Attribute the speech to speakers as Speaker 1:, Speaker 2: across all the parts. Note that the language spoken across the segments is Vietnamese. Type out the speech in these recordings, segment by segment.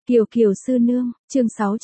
Speaker 1: Kiều Kiều sư nương, chương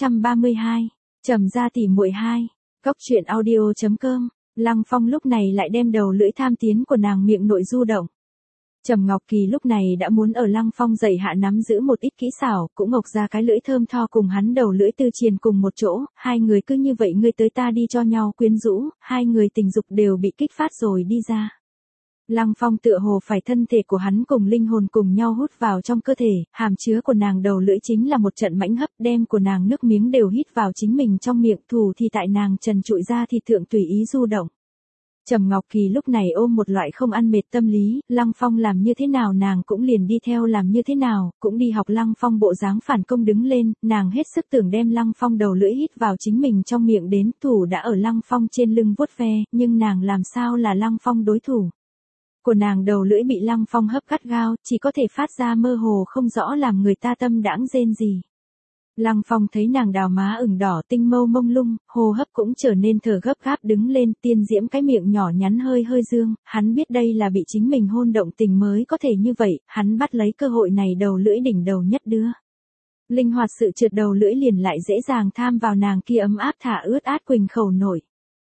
Speaker 1: 632, Trầm gia tỷ muội 2, Góc truyện audio.com. Lăng Phong lúc này lại đem đầu lưỡi tham tiến của nàng miệng nội du động. Trầm Ngọc Kỳ lúc này đã muốn ở Lăng Phong dạy hạ nắm giữ một ít kỹ xảo, cũng ngọc ra cái lưỡi thơm tho cùng hắn đầu lưỡi tư triền cùng một chỗ, hai người cứ như vậy ngươi tới ta đi cho nhau quyến rũ, hai người tình dục đều bị kích phát rồi đi ra. Lăng Phong tựa hồ phải thân thể của hắn cùng linh hồn cùng nhau hút vào trong cơ thể, hàm chứa của nàng đầu lưỡi chính là một trận mãnh hấp, đem của nàng nước miếng đều hít vào chính mình trong miệng, thủ thì tại nàng trần trụi ra thì thượng tùy ý du động. Trầm Ngọc Kỳ lúc này ôm một loại không ăn mệt tâm lý, Lăng Phong làm như thế nào nàng cũng liền đi theo làm như thế nào, cũng đi học Lăng Phong bộ dáng phản công đứng lên, nàng hết sức tưởng đem Lăng Phong đầu lưỡi hít vào chính mình trong miệng đến, thủ đã ở Lăng Phong trên lưng vuốt ve, nhưng nàng làm sao là Lăng Phong đối thủ. Của nàng đầu lưỡi bị Lăng Phong hấp gắt gao, chỉ có thể phát ra mơ hồ không rõ làm người ta tâm đãng rên gì. Lăng Phong thấy nàng đào má ửng đỏ tinh mâu mông lung, hô hấp cũng trở nên thở gấp gáp đứng lên, tiên diễm cái miệng nhỏ nhắn hơi hơi dương, hắn biết đây là bị chính mình hôn động tình mới có thể như vậy, hắn bắt lấy cơ hội này đầu lưỡi đỉnh đầu nhất đưa. Linh hoạt sự trượt đầu lưỡi liền lại dễ dàng tham vào nàng kia ấm áp thả ướt át quỳnh khẩu nổi.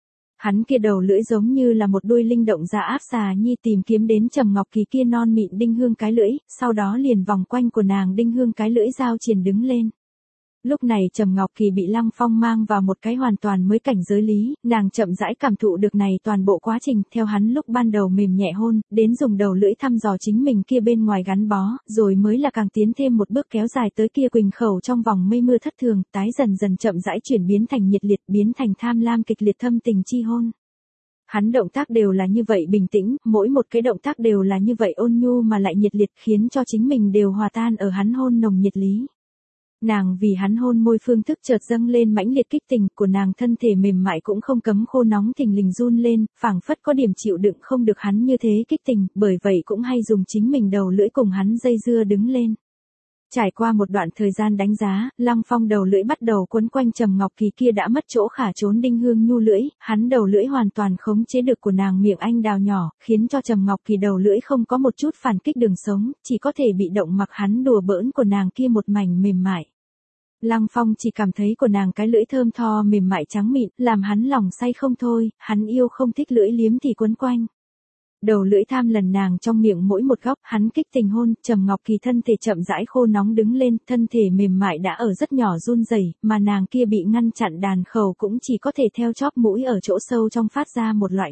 Speaker 1: Hắn kia đầu lưỡi giống như là một đuôi linh động ra áp xà nhi tìm kiếm đến Trầm Ngọc Kỳ kia non mịn đinh hương cái lưỡi, sau đó liền vòng quanh của nàng đinh hương cái lưỡi giao triển đứng lên. Lúc này Trầm Ngọc Kỳ bị Lăng Phong mang vào một cái hoàn toàn mới cảnh giới lý, nàng chậm rãi cảm thụ được này toàn bộ quá trình, theo hắn lúc ban đầu mềm nhẹ hôn, đến dùng đầu lưỡi thăm dò chính mình kia bên ngoài gắn bó, rồi mới là càng tiến thêm một bước kéo dài tới kia quỳnh khẩu trong vòng mây mưa thất thường, tái dần dần chậm rãi chuyển biến thành nhiệt liệt, biến thành tham lam kịch liệt thâm tình chi hôn. Hắn động tác đều là như vậy bình tĩnh, mỗi một cái động tác đều là như vậy ôn nhu mà lại nhiệt liệt, khiến cho chính mình đều hòa tan ở hắn hôn nồng nhiệt lý. Nàng vì hắn hôn môi phương thức chợt dâng lên mãnh liệt kích tình, của nàng thân thể mềm mại cũng không cấm khô nóng thình lình run lên, phảng phất có điểm chịu đựng không được hắn như thế kích tình, bởi vậy cũng hay dùng chính mình đầu lưỡi cùng hắn dây dưa đứng lên. Trải qua một đoạn thời gian đánh giá, Lăng Phong đầu lưỡi bắt đầu quấn quanh Trầm Ngọc Kỳ kia đã mất chỗ khả trốn đinh hương nhu lưỡi, hắn đầu lưỡi hoàn toàn khống chế được của nàng miệng anh đào nhỏ, khiến cho Trầm Ngọc Kỳ đầu lưỡi không có một chút phản kích đường sống, chỉ có thể bị động mặc hắn đùa bỡn của nàng kia một mảnh mềm mại. Lăng Phong chỉ cảm thấy của nàng cái lưỡi thơm tho mềm mại trắng mịn, làm hắn lòng say không thôi, hắn yêu không thích lưỡi liếm thì quấn quanh. Đầu lưỡi tham lần nàng trong miệng mỗi một góc, hắn kích tình hôn, Trầm Ngọc Kỳ thân thể chậm rãi khô nóng đứng lên, thân thể mềm mại đã ở rất nhỏ run rẩy, mà nàng kia bị ngăn chặn đàn khẩu cũng chỉ có thể theo chóp mũi ở chỗ sâu trong phát ra một loại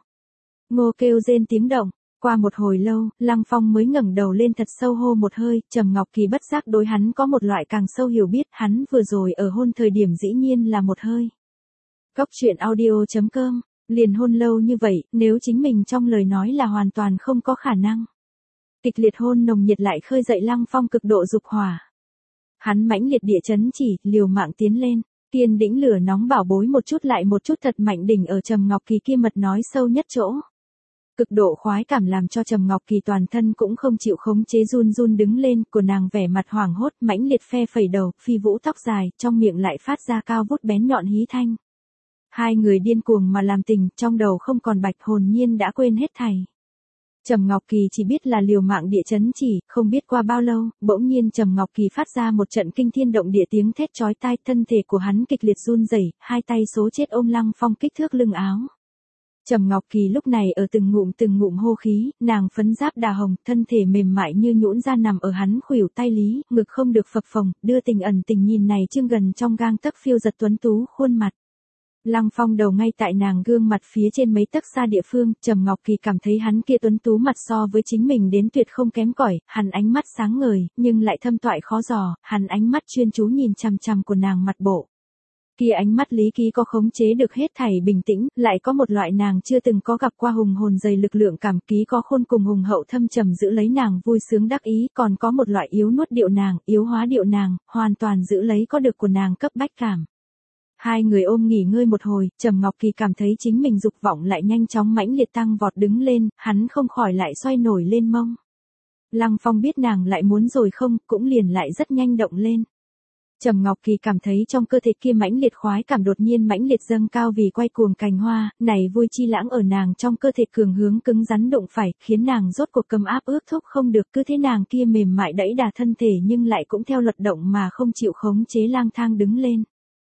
Speaker 1: ngô kêu rên tiếng động. Qua một hồi lâu, Lăng Phong mới ngẩng đầu lên thật sâu hô một hơi, Trầm Ngọc Kỳ bất giác đối hắn có một loại càng sâu hiểu biết, hắn vừa rồi ở hôn thời điểm dĩ nhiên là một hơi. Góc truyện audio.com, liền hôn lâu như vậy, nếu chính mình trong lời nói là hoàn toàn không có khả năng. Kịch liệt hôn nồng nhiệt lại khơi dậy Lăng Phong cực độ dục hỏa. Hắn mãnh liệt địa chấn chỉ, liều mạng tiến lên, kiên đĩnh lửa nóng bảo bối một chút lại một chút thật mạnh đỉnh ở Trầm Ngọc Kỳ kia mật nói sâu nhất chỗ. Cực độ khoái cảm làm cho Trầm Ngọc Kỳ toàn thân cũng không chịu khống chế run run đứng lên, của nàng vẻ mặt hoảng hốt, mãnh liệt phe phẩy đầu, phi vũ tóc dài, trong miệng lại phát ra cao vút bén nhọn hí thanh. Hai người điên cuồng mà làm tình, trong đầu không còn bạch, hồn nhiên đã quên hết thảy. Trầm Ngọc Kỳ chỉ biết là liều mạng địa chấn chỉ, không biết qua bao lâu, bỗng nhiên Trầm Ngọc Kỳ phát ra một trận kinh thiên động địa tiếng thét chói tai, thân thể của hắn kịch liệt run rẩy, hai tay số chết ôm Lăng Phong kích thước lưng áo. Trầm Ngọc Kỳ lúc này ở từng ngụm hô khí, nàng phấn giáp đà hồng, thân thể mềm mại như nhũn ra nằm ở hắn khuỷu tay lý, ngực không được phập phồng, đưa tình ẩn tình nhìn này chương gần trong gang tấc phiêu giật tuấn tú khuôn mặt. Lăng Phong đầu ngay tại nàng gương mặt phía trên mấy tấc xa địa phương, Trầm Ngọc Kỳ cảm thấy hắn kia tuấn tú mặt so với chính mình đến tuyệt không kém cỏi, hắn ánh mắt sáng ngời, nhưng lại thâm toại khó dò, hắn ánh mắt chuyên chú nhìn chằm chằm của nàng mặt bộ. Kia ánh mắt lý ký có khống chế được hết thảy bình tĩnh, lại có một loại nàng chưa từng có gặp qua hùng hồn dày lực lượng cảm, ký có khôn cùng hùng hậu thâm trầm giữ lấy nàng vui sướng đắc ý, còn có một loại yếu nuốt điệu nàng, yếu hóa điệu nàng, hoàn toàn giữ lấy có được của nàng cấp bách cảm. Hai người ôm nghỉ ngơi một hồi, Trầm Ngọc Kỳ cảm thấy chính mình dục vọng lại nhanh chóng mãnh liệt tăng vọt đứng lên, hắn không khỏi lại xoay nổi lên mông. Lăng Phong biết nàng lại muốn rồi không, cũng liền lại rất nhanh động lên. Trầm Ngọc Kỳ cảm thấy trong cơ thể kia mãnh liệt khoái cảm đột nhiên mãnh liệt dâng cao vì quay cuồng cành hoa, này vui chi lãng ở nàng trong cơ thể cường hướng cứng rắn đụng phải, khiến nàng rốt cuộc cầm áp ước thúc không được, cứ thế nàng kia mềm mại đẫy đà thân thể nhưng lại cũng theo luật động mà không chịu khống chế lang thang đứng lên.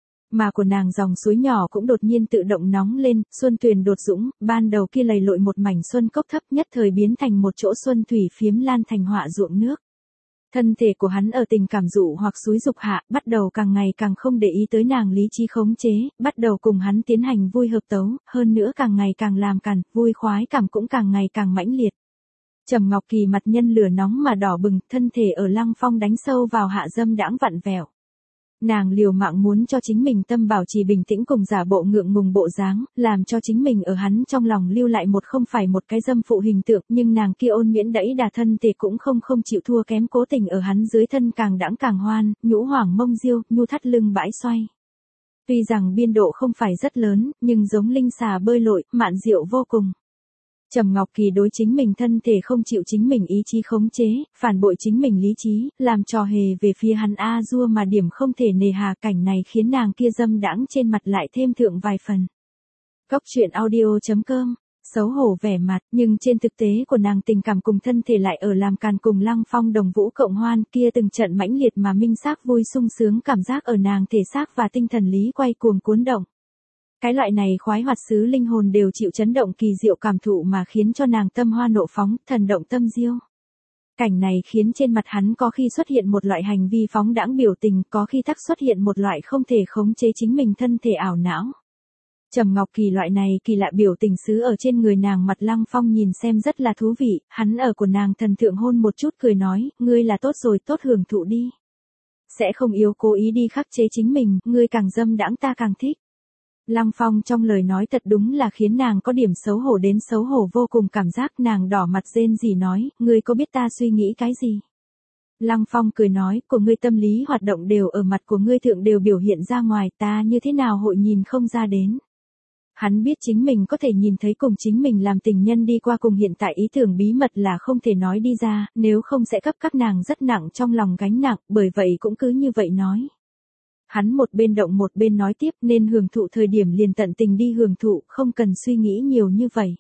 Speaker 1: Mà của nàng dòng suối nhỏ cũng đột nhiên tự động nóng lên, xuân tuyền đột dũng, ban đầu kia lầy lội một mảnh xuân cốc thấp nhất thời biến thành một chỗ xuân thủy phiếm lan thành họa ruộng nước. Thân thể của hắn ở tình cảm dụ hoặc xúi dục hạ, bắt đầu càng ngày càng không để ý tới nàng lý trí khống chế, bắt đầu cùng hắn tiến hành vui hợp tấu, hơn nữa càng ngày càng làm càn, vui khoái cảm cũng càng ngày càng mãnh liệt. Trầm Ngọc Kỳ mặt nhân lửa nóng mà đỏ bừng, thân thể ở Lăng Phong đánh sâu vào hạ dâm đãng vặn vẹo. Nàng liều mạng muốn cho chính mình tâm bảo trì bình tĩnh cùng giả bộ ngượng ngùng bộ dáng, làm cho chính mình ở hắn trong lòng lưu lại một không phải một cái dâm phụ hình tượng, nhưng nàng kia ôn nhuyễn đẫy đà thân thể cũng không chịu thua kém, cố tình ở hắn dưới thân càng đãng càng hoan, nhũ hoảng mông diêu, nhu thắt lưng bãi xoay. Tuy rằng biên độ không phải rất lớn, nhưng giống linh xà bơi lội, mạn diệu vô cùng. Trầm Ngọc Kỳ đối chính mình thân thể không chịu chính mình ý chí khống chế, phản bội chính mình lý trí, làm trò hề về phía hắn a dua mà điểm không thể nề hà, cảnh này khiến nàng kia dâm đãng trên mặt lại thêm thượng vài phần. Cốc truyện audio.com, xấu hổ vẻ mặt, nhưng trên thực tế của nàng tình cảm cùng thân thể lại ở làm càn cùng Lăng Phong đồng vũ cộng hoan, kia từng trận mãnh liệt mà minh xác vui sung sướng cảm giác ở nàng thể xác và tinh thần lý quay cuồng cuốn động. Cái loại này khoái hoạt xứ linh hồn đều chịu chấn động kỳ diệu cảm thụ mà khiến cho nàng tâm hoa nộ phóng, thần động tâm diêu. Cảnh này khiến trên mặt hắn có khi xuất hiện một loại hành vi phóng đãng biểu tình, có khi tắc xuất hiện một loại không thể khống chế chính mình thân thể ảo não. Trầm Ngọc Kỳ loại này kỳ lạ biểu tình xứ ở trên người nàng, mặt Lăng Phong nhìn xem rất là thú vị, hắn ở của nàng thần thượng hôn một chút cười nói, ngươi là tốt rồi, tốt hưởng thụ đi. Sẽ không yếu cố ý đi khắc chế chính mình, ngươi càng dâm đãng ta càng thích. Lăng Phong trong lời nói thật đúng là khiến nàng có điểm xấu hổ đến xấu hổ vô cùng, cảm giác nàng đỏ mặt rên rỉ nói, ngươi có biết ta suy nghĩ cái gì? Lăng Phong cười nói, của ngươi tâm lý hoạt động đều ở mặt của ngươi thượng đều biểu hiện ra ngoài, ta như thế nào hội nhìn không ra đến. Hắn biết chính mình có thể nhìn thấy cùng chính mình làm tình nhân đi qua cùng hiện tại ý tưởng bí mật là không thể nói đi ra, nếu không sẽ cấp các nàng rất nặng trong lòng gánh nặng, bởi vậy cũng cứ như vậy nói. Hắn một bên động một bên nói tiếp, nên hưởng thụ thời điểm liền tận tình đi hưởng thụ, không cần suy nghĩ nhiều như vậy.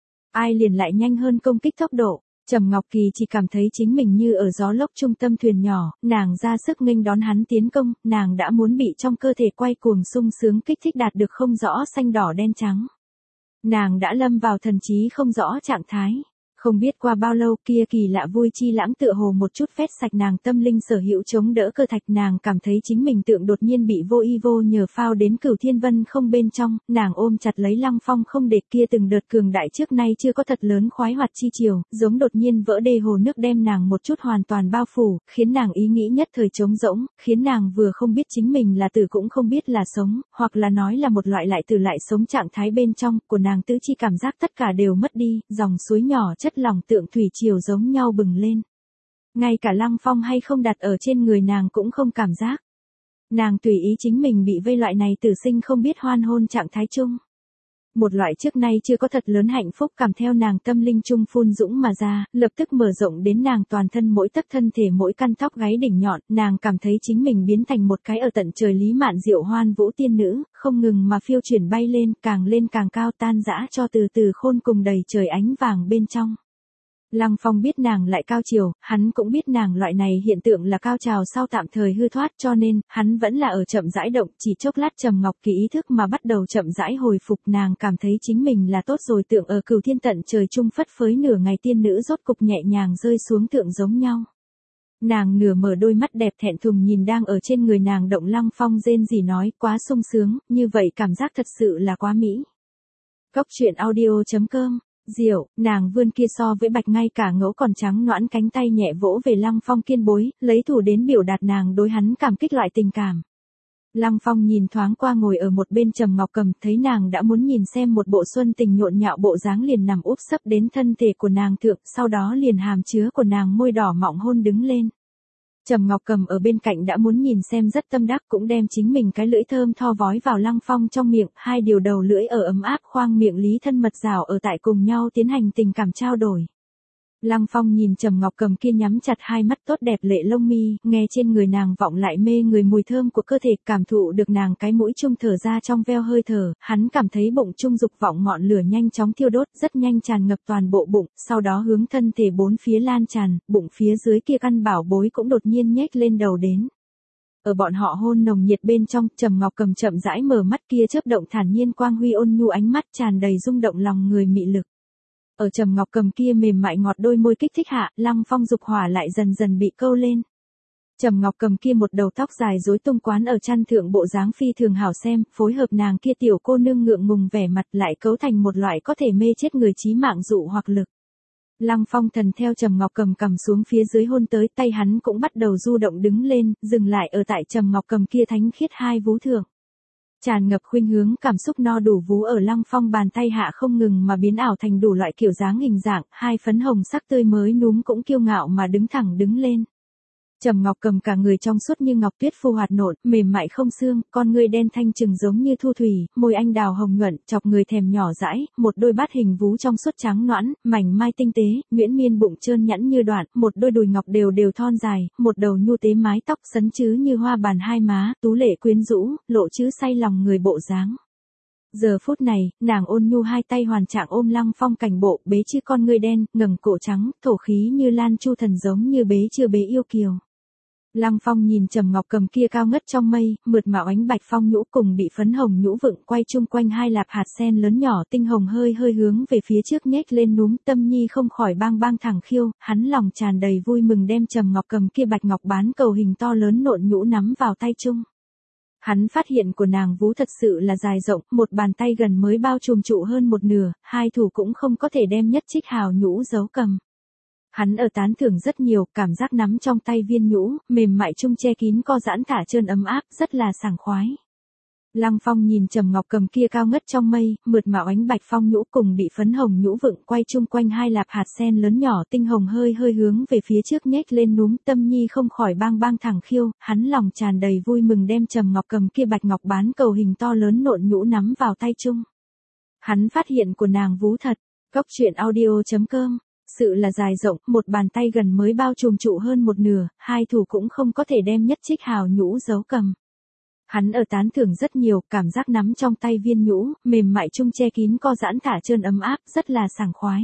Speaker 1: Ai liền lại nhanh hơn công kích tốc độ. Trầm Ngọc Kỳ chỉ cảm thấy chính mình như ở gió lốc trung tâm thuyền nhỏ, nàng ra sức nghênh đón hắn tiến công, nàng đã muốn bị trong cơ thể quay cuồng sung sướng kích thích đạt được không rõ xanh đỏ đen trắng. Nàng đã lâm vào thần trí không rõ trạng thái. Không biết qua bao lâu kia kỳ lạ vui chi lãng tựa hồ một chút phét sạch nàng tâm linh sở hữu chống đỡ cơ thạch, nàng cảm thấy chính mình tượng đột nhiên bị vô y vô nhờ phao đến Cửu Thiên Vân không bên trong, nàng ôm chặt lấy Lăng Phong không để kia từng đợt cường đại trước nay chưa có thật lớn khoái hoạt chi chiều, giống đột nhiên vỡ đê hồ nước đem nàng một chút hoàn toàn bao phủ, khiến nàng ý nghĩ nhất thời trống rỗng, khiến nàng vừa không biết chính mình là tử cũng không biết là sống, hoặc là nói là một loại lại tử lại sống trạng thái bên trong, của nàng tứ chi cảm giác tất cả đều mất đi, dòng suối nhỏ chất lòng tượng thủy triều giống nhau bừng lên. Ngay cả Lăng Phong hay không đặt ở trên người nàng cũng không cảm giác. Nàng tùy ý chính mình bị vây loại này tử sinh không biết hoan hôn trạng thái chung. Một loại trước nay chưa có thật lớn hạnh phúc cảm theo nàng tâm linh chung phun dũng mà ra, lập tức mở rộng đến nàng toàn thân mỗi tấc thân thể mỗi căn tóc gáy đỉnh nhọn, nàng cảm thấy chính mình biến thành một cái ở tận trời lý mạn diệu hoan vũ tiên nữ, không ngừng mà phiêu chuyển bay lên càng cao tan dã cho từ từ khôn cùng đầy trời ánh vàng bên trong. Lăng Phong biết nàng lại cao chiều, hắn cũng biết nàng loại này hiện tượng là cao trào sau tạm thời hư thoát, cho nên, hắn vẫn là ở chậm rãi động, chỉ chốc lát Trầm Ngọc Kỳ ý thức mà bắt đầu chậm rãi hồi phục, nàng cảm thấy chính mình là tốt rồi, tượng ở Cửu Thiên tận trời chung phất phới nửa ngày tiên nữ rốt cục nhẹ nhàng rơi xuống tượng giống nhau. Nàng nửa mở đôi mắt đẹp thẹn thùng nhìn đang ở trên người nàng động Lăng Phong rên rỉ nói, quá sung sướng, như vậy cảm giác thật sự là quá mỹ. Cốc truyện audio.com Diệu, nàng vươn kia so với bạch ngay cả ngẫu còn trắng nõn cánh tay nhẹ vỗ về Lăng Phong kiên bối, lấy thủ đến biểu đạt nàng đối hắn cảm kích loại tình cảm. Lăng Phong nhìn thoáng qua ngồi ở một bên Trầm Ngọc Cầm, thấy nàng đã muốn nhìn xem một bộ xuân tình nhộn nhạo bộ dáng liền nằm úp sấp đến thân thể của nàng thượng, sau đó liền hàm chứa của nàng môi đỏ mọng hôn đứng lên. Trầm Ngọc Cầm ở bên cạnh đã muốn nhìn xem rất tâm đắc, cũng đem chính mình cái lưỡi thơm tho vói vào Lăng Phong trong miệng, hai điều đầu lưỡi ở ấm áp khoang miệng lý thân mật rào ở tại cùng nhau tiến hành tình cảm trao đổi. Lăng Phong nhìn Trầm Ngọc Cầm kia nhắm chặt hai mắt tốt đẹp lệ lông mi, nghe trên người nàng vọng lại mê người mùi thơm của cơ thể, cảm thụ được nàng cái mũi trung thở ra trong veo hơi thở, hắn cảm thấy bụng trung dục vọng ngọn lửa nhanh chóng thiêu đốt, rất nhanh tràn ngập toàn bộ bụng, sau đó hướng thân thể bốn phía lan tràn, bụng phía dưới kia căn bảo bối cũng đột nhiên nhếch lên đầu đến. Ở bọn họ hôn nồng nhiệt bên trong, Trầm Ngọc Cầm chậm rãi mở mắt, kia chớp động thản nhiên quang huy ôn nhu ánh mắt tràn đầy rung động lòng người mị lực. Ở Trầm Ngọc Cầm kia mềm mại ngọt đôi môi kích thích hạ, Lăng Phong dục hỏa lại dần dần bị câu lên. Trầm Ngọc Cầm kia một đầu tóc dài rối tung quán ở chăn thượng, bộ dáng phi thường hảo xem, phối hợp nàng kia tiểu cô nương ngượng ngùng vẻ mặt lại cấu thành một loại có thể mê chết người chí mạng dụ hoặc lực. Lăng Phong thần theo Trầm Ngọc Cầm cầm xuống phía dưới hôn tới, tay hắn cũng bắt đầu du động đứng lên, dừng lại ở tại Trầm Ngọc Cầm kia thánh khiết hai vú thượng. Tràn ngập khuynh hướng cảm xúc no đủ vú ở Lăng Phong bàn tay hạ không ngừng mà biến ảo thành đủ loại kiểu dáng hình dạng, hai phấn hồng sắc tươi mới núm cũng kiêu ngạo mà đứng thẳng đứng lên. Trầm Ngọc Cầm cả người trong suốt như ngọc tuyết phù hoạt nộn, mềm mại không xương, con ngươi đen thanh trừng giống như thu thủy, môi anh đào hồng nhuận, chọc người thèm nhỏ dãi, một đôi bát hình vú trong suốt trắng nõn, mảnh mai tinh tế, nhuyễn miên bụng trơn nhẵn như đoạn, một đôi đùi ngọc đều đều thon dài, một đầu nhu tế mái tóc sấn chứ như hoa bàn hai má, tú lệ quyến rũ, lộ chữ say lòng người bộ dáng. Giờ phút này, nàng ôn nhu hai tay hoàn trạng ôm Lăng Phong cảnh bộ, bế chứ con ngươi đen, ngẩng cổ trắng, thổ khí như lan chu thần giống như bế chưa bế yêu kiều. Lăng Phong nhìn Trầm Ngọc Cầm kia cao ngất trong mây, mượt mà ánh bạch phong nhũ cùng bị phấn hồng nhũ vựng quay chung quanh hai lạp hạt sen lớn nhỏ tinh hồng hơi hơi hướng về phía trước nhếch lên núm, tâm nhi không khỏi bang bang thẳng khiêu, hắn lòng tràn đầy vui mừng đem Trầm Ngọc Cầm kia bạch ngọc bán cầu hình to lớn nộn nhũ nắm vào tay chung. Hắn phát hiện của nàng vú thật sự là dài rộng, một bàn tay gần mới bao trùm trụ hơn một nửa, hai thủ cũng không có thể đem nhất trích hào nhũ giấu cầm. Hắn ở tán thưởng rất nhiều, cảm giác nắm trong tay viên nhũ, mềm mại chung che kín co giãn thả trơn ấm áp, rất là sảng khoái. Lăng Phong nhìn Trầm Ngọc Cầm kia cao ngất trong mây, mượt mà ánh bạch phong nhũ cùng bị phấn hồng nhũ vựng quay chung quanh hai lạp hạt sen lớn nhỏ tinh hồng hơi hơi hướng về phía trước nhếch lên núm, tâm nhi không khỏi bang bang thẳng khiêu, hắn lòng tràn đầy vui mừng đem Trầm Ngọc Cầm kia bạch ngọc bán cầu hình to lớn nộn nhũ nắm vào tay chung. Hắn phát hiện của nàng vú thật. Góc truyện audio.com. Sự là dài rộng, một bàn tay gần mới bao trùm trụ hơn một nửa, hai thủ cũng không có thể đem nhất trích hào nhũ giấu cầm. Hắn ở tán thưởng rất nhiều, cảm giác nắm trong tay viên nhũ, mềm mại chung che kín co giãn thả trơn ấm áp, rất là sảng khoái.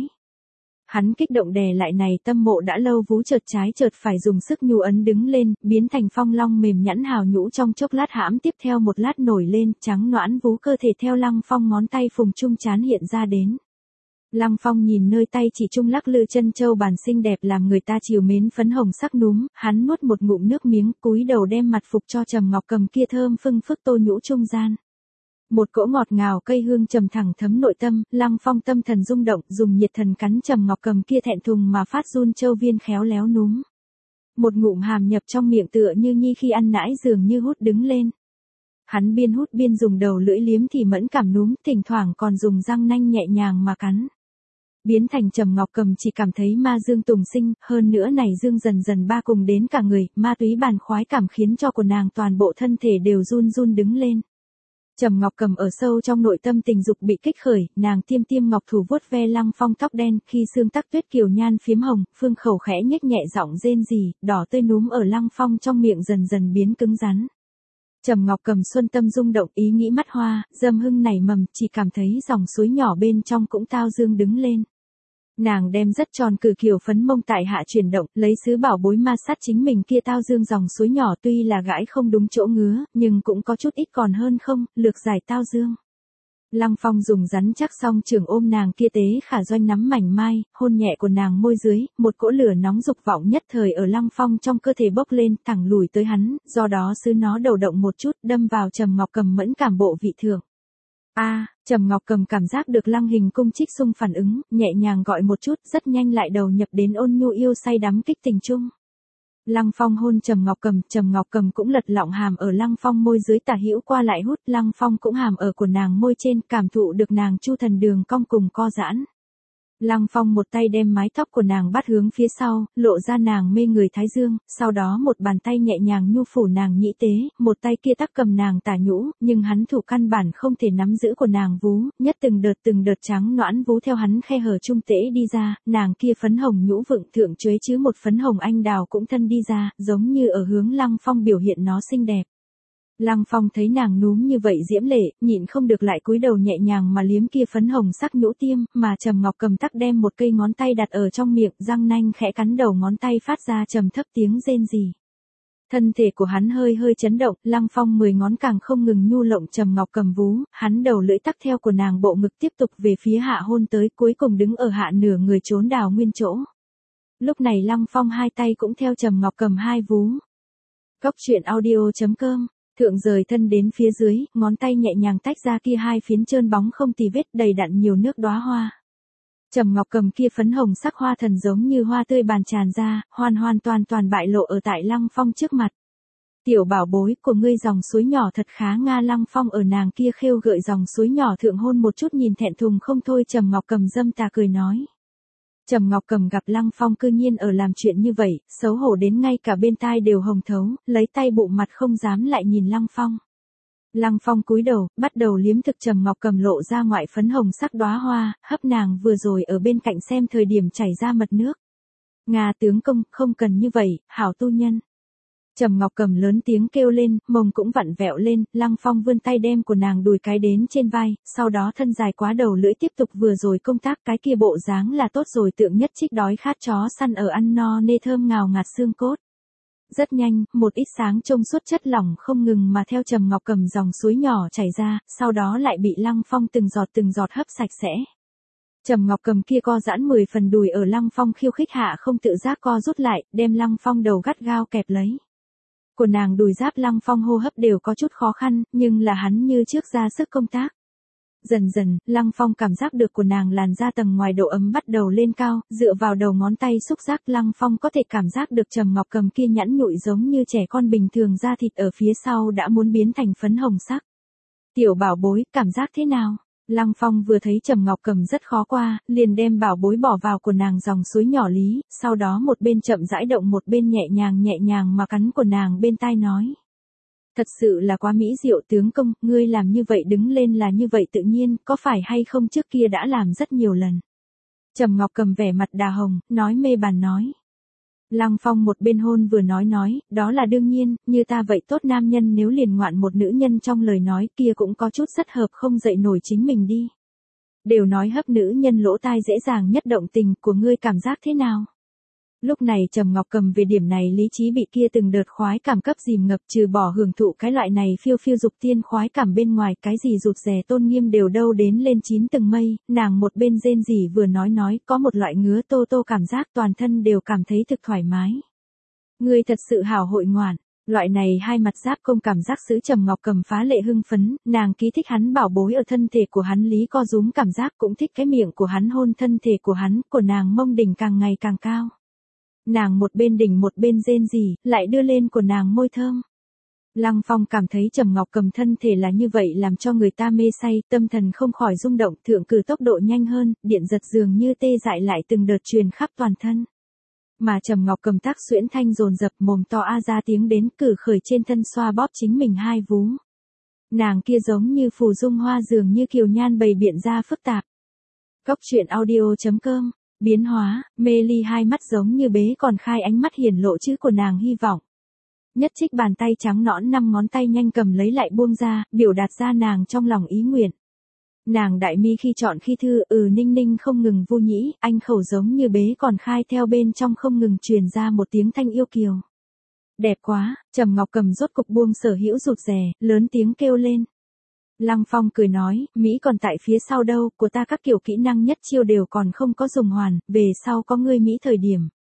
Speaker 1: Hắn kích động đè lại này tâm mộ đã lâu vú chợt trái chợt phải dùng sức nhu ấn đứng lên, biến thành phong long mềm nhẵn hào nhũ trong chốc lát hãm tiếp theo một lát nổi lên, trắng noãn vú cơ thể theo Lăng Phong ngón tay phùng chung chán hiện ra đến. Lăng Phong nhìn nơi tay chỉ trung lắc lư chân châu bàn xinh đẹp làm người ta chiều mến phấn hồng sắc núm, hắn nuốt một ngụm nước miếng, cúi đầu đem mặt phục cho Trầm Ngọc Cầm kia thơm phưng phức tô nhũ trung gian. Một cỗ ngọt ngào cây hương trầm thẳng thấm nội tâm, Lăng Phong tâm thần rung động, dùng nhiệt thần cắn Trầm Ngọc Cầm kia thẹn thùng mà phát run châu viên khéo léo núm. Một ngụm hàm nhập trong miệng tựa như nhi khi ăn nãi dường như hút đứng lên. Hắn biên hút biên dùng đầu lưỡi liếm thì mẫn cảm núm, thỉnh thoảng còn dùng răng nanh nhẹ nhàng mà cắn. Biến thành Trầm Ngọc Cầm chỉ cảm thấy ma dương tùng sinh, hơn nữa này dương dần dần ba cùng đến cả người, ma túy bàn khoái cảm khiến cho của nàng toàn bộ thân thể đều run run đứng lên. Trầm Ngọc Cầm ở sâu trong nội tâm tình dục bị kích khởi, nàng tiêm tiêm ngọc thủ vuốt ve Lăng Phong tóc đen, khi xương tắc tuyết kiều nhan phiếm hồng, phương khẩu khẽ nhếch nhẹ giọng rên rỉ, đỏ tươi núm ở Lăng Phong trong miệng dần dần biến cứng rắn. Trầm Ngọc Cầm xuân tâm rung động, ý nghĩ mắt hoa, dâm hưng nảy mầm, chỉ cảm thấy dòng suối nhỏ bên trong cũng tao dương đứng lên. Nàng đem rất tròn cử kiều phấn mông tại hạ chuyển động, lấy sứ bảo bối ma sát chính mình kia tao dương dòng suối nhỏ, tuy là gãi không đúng chỗ ngứa, nhưng cũng có chút ít còn hơn không, lược giải tao dương. Lăng Phong dùng rắn chắc song trường ôm nàng kia tế khả doanh nắm mảnh mai, hôn nhẹ của nàng môi dưới, một cỗ lửa nóng dục vọng nhất thời ở Lăng Phong trong cơ thể bốc lên, thẳng lùi tới hắn, do đó sứ nó đầu động một chút, đâm vào Trầm Ngọc Cầm mẫn cảm bộ vị thượng. Trầm Ngọc Cầm cảm giác được Lăng Hình cung trích xung phản ứng, nhẹ nhàng gọi một chút, rất nhanh lại đầu nhập đến ôn nhu yêu say đắm kích tình chung. Lăng Phong hôn Trầm Ngọc Cầm cũng lật lọng hàm ở Lăng Phong môi dưới tả hữu qua lại hút, Lăng Phong cũng hàm ở của nàng môi trên, cảm thụ được nàng chu thần đường cong cùng co giãn. Lăng Phong một tay đem mái tóc của nàng bắt hướng phía sau, lộ ra nàng mê người thái dương, sau đó một bàn tay nhẹ nhàng nhu phủ nàng nhĩ tế, một tay kia tắc cầm nàng tả nhũ, nhưng hắn thủ căn bản không thể nắm giữ của nàng vú, nhất từng đợt trắng noãn vú theo hắn khe hở trung tễ đi ra, nàng kia phấn hồng nhũ vựng thượng chuế chứ một phấn hồng anh đào cũng thân đi ra, giống như ở hướng Lăng Phong biểu hiện nó xinh đẹp. Lăng Phong thấy nàng núm như vậy diễm lệ, nhịn không được lại cúi đầu nhẹ nhàng mà liếm kia phấn hồng sắc nhũ tiêm, mà Trầm Ngọc Cầm tắc đem một cây ngón tay đặt ở trong miệng, răng nanh khẽ cắn đầu ngón tay phát ra trầm thấp tiếng rên rỉ. Thân thể của hắn hơi hơi chấn động, Lăng Phong 10 ngón càng không ngừng nhu lộng Trầm Ngọc Cầm vú, hắn đầu lưỡi tắc theo của nàng bộ ngực tiếp tục về phía hạ hôn tới, cuối cùng đứng ở hạ nửa người trốn đào nguyên chỗ. Lúc này Lăng Phong hai tay cũng theo Trầm Ngọc Cầm hai vú. Cốc truyện audio.com Thượng rời thân đến phía dưới, ngón tay nhẹ nhàng tách ra kia hai phiến trơn bóng không tì vết đầy đặn nhiều nước đóa hoa. Trầm Ngọc Cầm kia phấn hồng sắc hoa thần giống như hoa tươi bàn tràn ra, hoàn toàn bại lộ ở tại Lăng Phong trước mặt. Tiểu bảo bối của ngươi dòng suối nhỏ thật khá nga. Lăng Phong ở nàng kia khêu gợi dòng suối nhỏ thượng hôn một chút nhìn thẹn thùng không thôi. Trầm Ngọc Cầm dâm tà cười nói. Trầm Ngọc Cầm gặp Lăng Phong cư nhiên ở làm chuyện như vậy, xấu hổ đến ngay cả bên tai đều hồng thấu, lấy tay bụng mặt không dám lại nhìn Lăng Phong. Lăng Phong cúi đầu, bắt đầu liếm thực Trầm Ngọc Cầm lộ ra ngoại phấn hồng sắc đóa hoa, hấp nàng vừa rồi ở bên cạnh xem thời điểm chảy ra mật nước. Nga tướng công, không cần như vậy, hảo tu nhân. Trầm Ngọc Cầm lớn tiếng kêu lên, mông cũng vặn vẹo lên, Lăng Phong vươn tay đem của nàng đùi cái đến trên vai, sau đó thân dài quá đầu lưỡi tiếp tục vừa rồi công tác cái kia bộ dáng là tốt rồi tượng nhất trích đói khát chó săn ở ăn no nê thơm ngào ngạt xương cốt. Rất nhanh, một ít sáng trông suốt chất lỏng không ngừng mà theo Trầm Ngọc Cầm dòng suối nhỏ chảy ra, sau đó lại bị Lăng Phong từng giọt hấp sạch sẽ. Trầm Ngọc Cầm kia co giãn 10 phần đùi ở Lăng Phong khiêu khích hạ không tự giác co rút lại, đem Lăng Phong đầu gắt gao kẹp lấy. Của nàng đùi giáp Lăng Phong hô hấp đều có chút khó khăn, nhưng là hắn như trước ra sức công tác. Dần dần, Lăng Phong cảm giác được của nàng làn da tầng ngoài độ ấm bắt đầu lên cao, dựa vào đầu ngón tay xúc giác Lăng Phong có thể cảm giác được Trầm Ngọc Cầm kia nhẵn nhụi giống như trẻ con bình thường, da thịt ở phía sau đã muốn biến thành phấn hồng sắc. Tiểu bảo bối, cảm giác thế nào? Lăng Phong vừa thấy Trầm Ngọc Cầm rất khó qua, liền đem bảo bối bỏ vào của nàng dòng suối nhỏ lý, sau đó một bên chậm rãi động một bên nhẹ nhàng mà cắn của nàng bên tai nói. Thật sự là quá mỹ diệu tướng công, ngươi làm như vậy đứng lên là như vậy tự nhiên, có phải hay không trước kia đã làm rất nhiều lần. Trầm Ngọc Cầm vẻ mặt đà hồng, nói mê bàn nói. Lăng Phong một bên hôn vừa nói, đó là đương nhiên, như ta vậy tốt nam nhân nếu liền ngoạn một nữ nhân trong lời nói kia cũng có chút rất hợp không dậy nổi chính mình đi. Đều nói hấp nữ nhân lỗ tai dễ dàng nhất động tình, của ngươi cảm giác thế nào? Lúc này Trầm Ngọc Cầm về điểm này lý trí bị kia từng đợt khoái cảm cấp dìm ngập, trừ bỏ hưởng thụ cái loại này phiêu phiêu dục tiên khoái cảm bên ngoài, cái gì rụt rè tôn nghiêm đều đâu đến lên 9 tầng mây, nàng một bên rên rỉ vừa nói, có một loại ngứa tô cảm giác toàn thân đều cảm thấy thực thoải mái. Ngươi thật sự hảo hội ngoạn. Loại này hai mặt giáp công cảm giác giữ Trầm Ngọc Cầm phá lệ hưng phấn, nàng ký thích hắn bảo bối ở thân thể của hắn lý co rúm cảm giác, cũng thích cái miệng của hắn hôn thân thể của hắn, của nàng mông đỉnh càng ngày càng cao. Nàng một bên đỉnh một bên rên rỉ, lại đưa lên của nàng môi thơm. Lăng Phong cảm thấy Trầm Ngọc Cầm thân thể là như vậy làm cho người ta mê say, tâm thần không khỏi rung động, thượng cử tốc độ nhanh hơn, điện giật dường như tê dại lại từng đợt truyền khắp toàn thân. Mà Trầm Ngọc Cầm tác xuyễn thanh dồn dập mồm to a ra tiếng đến cử khởi trên thân xoa bóp chính mình hai vú. Nàng kia giống như phù dung hoa dường như kiều nhan bày biện ra phức tạp. Cốc truyện audio.com Biến hóa, mê ly hai mắt giống như bế còn khai ánh mắt hiển lộ chữ của nàng hy vọng. Nhất trích bàn tay trắng nõn 5 ngón tay nhanh cầm lấy lại buông ra, biểu đạt ra nàng trong lòng ý nguyện. Nàng đại mi khi chọn khi thư, ninh không ngừng vu nhĩ, anh khẩu giống như bế còn khai theo bên trong không ngừng truyền ra một tiếng thanh yêu kiều. Đẹp quá, Trầm Ngọc Cầm rốt cục buông sở hữu rụt rè, lớn tiếng kêu lên. Lăng Phong cười nói, Mỹ còn tại phía sau đâu, của ta các kiểu kỹ năng nhất chiêu đều còn không có dùng hoàn, về sau có ngươi Mỹ thời điểm.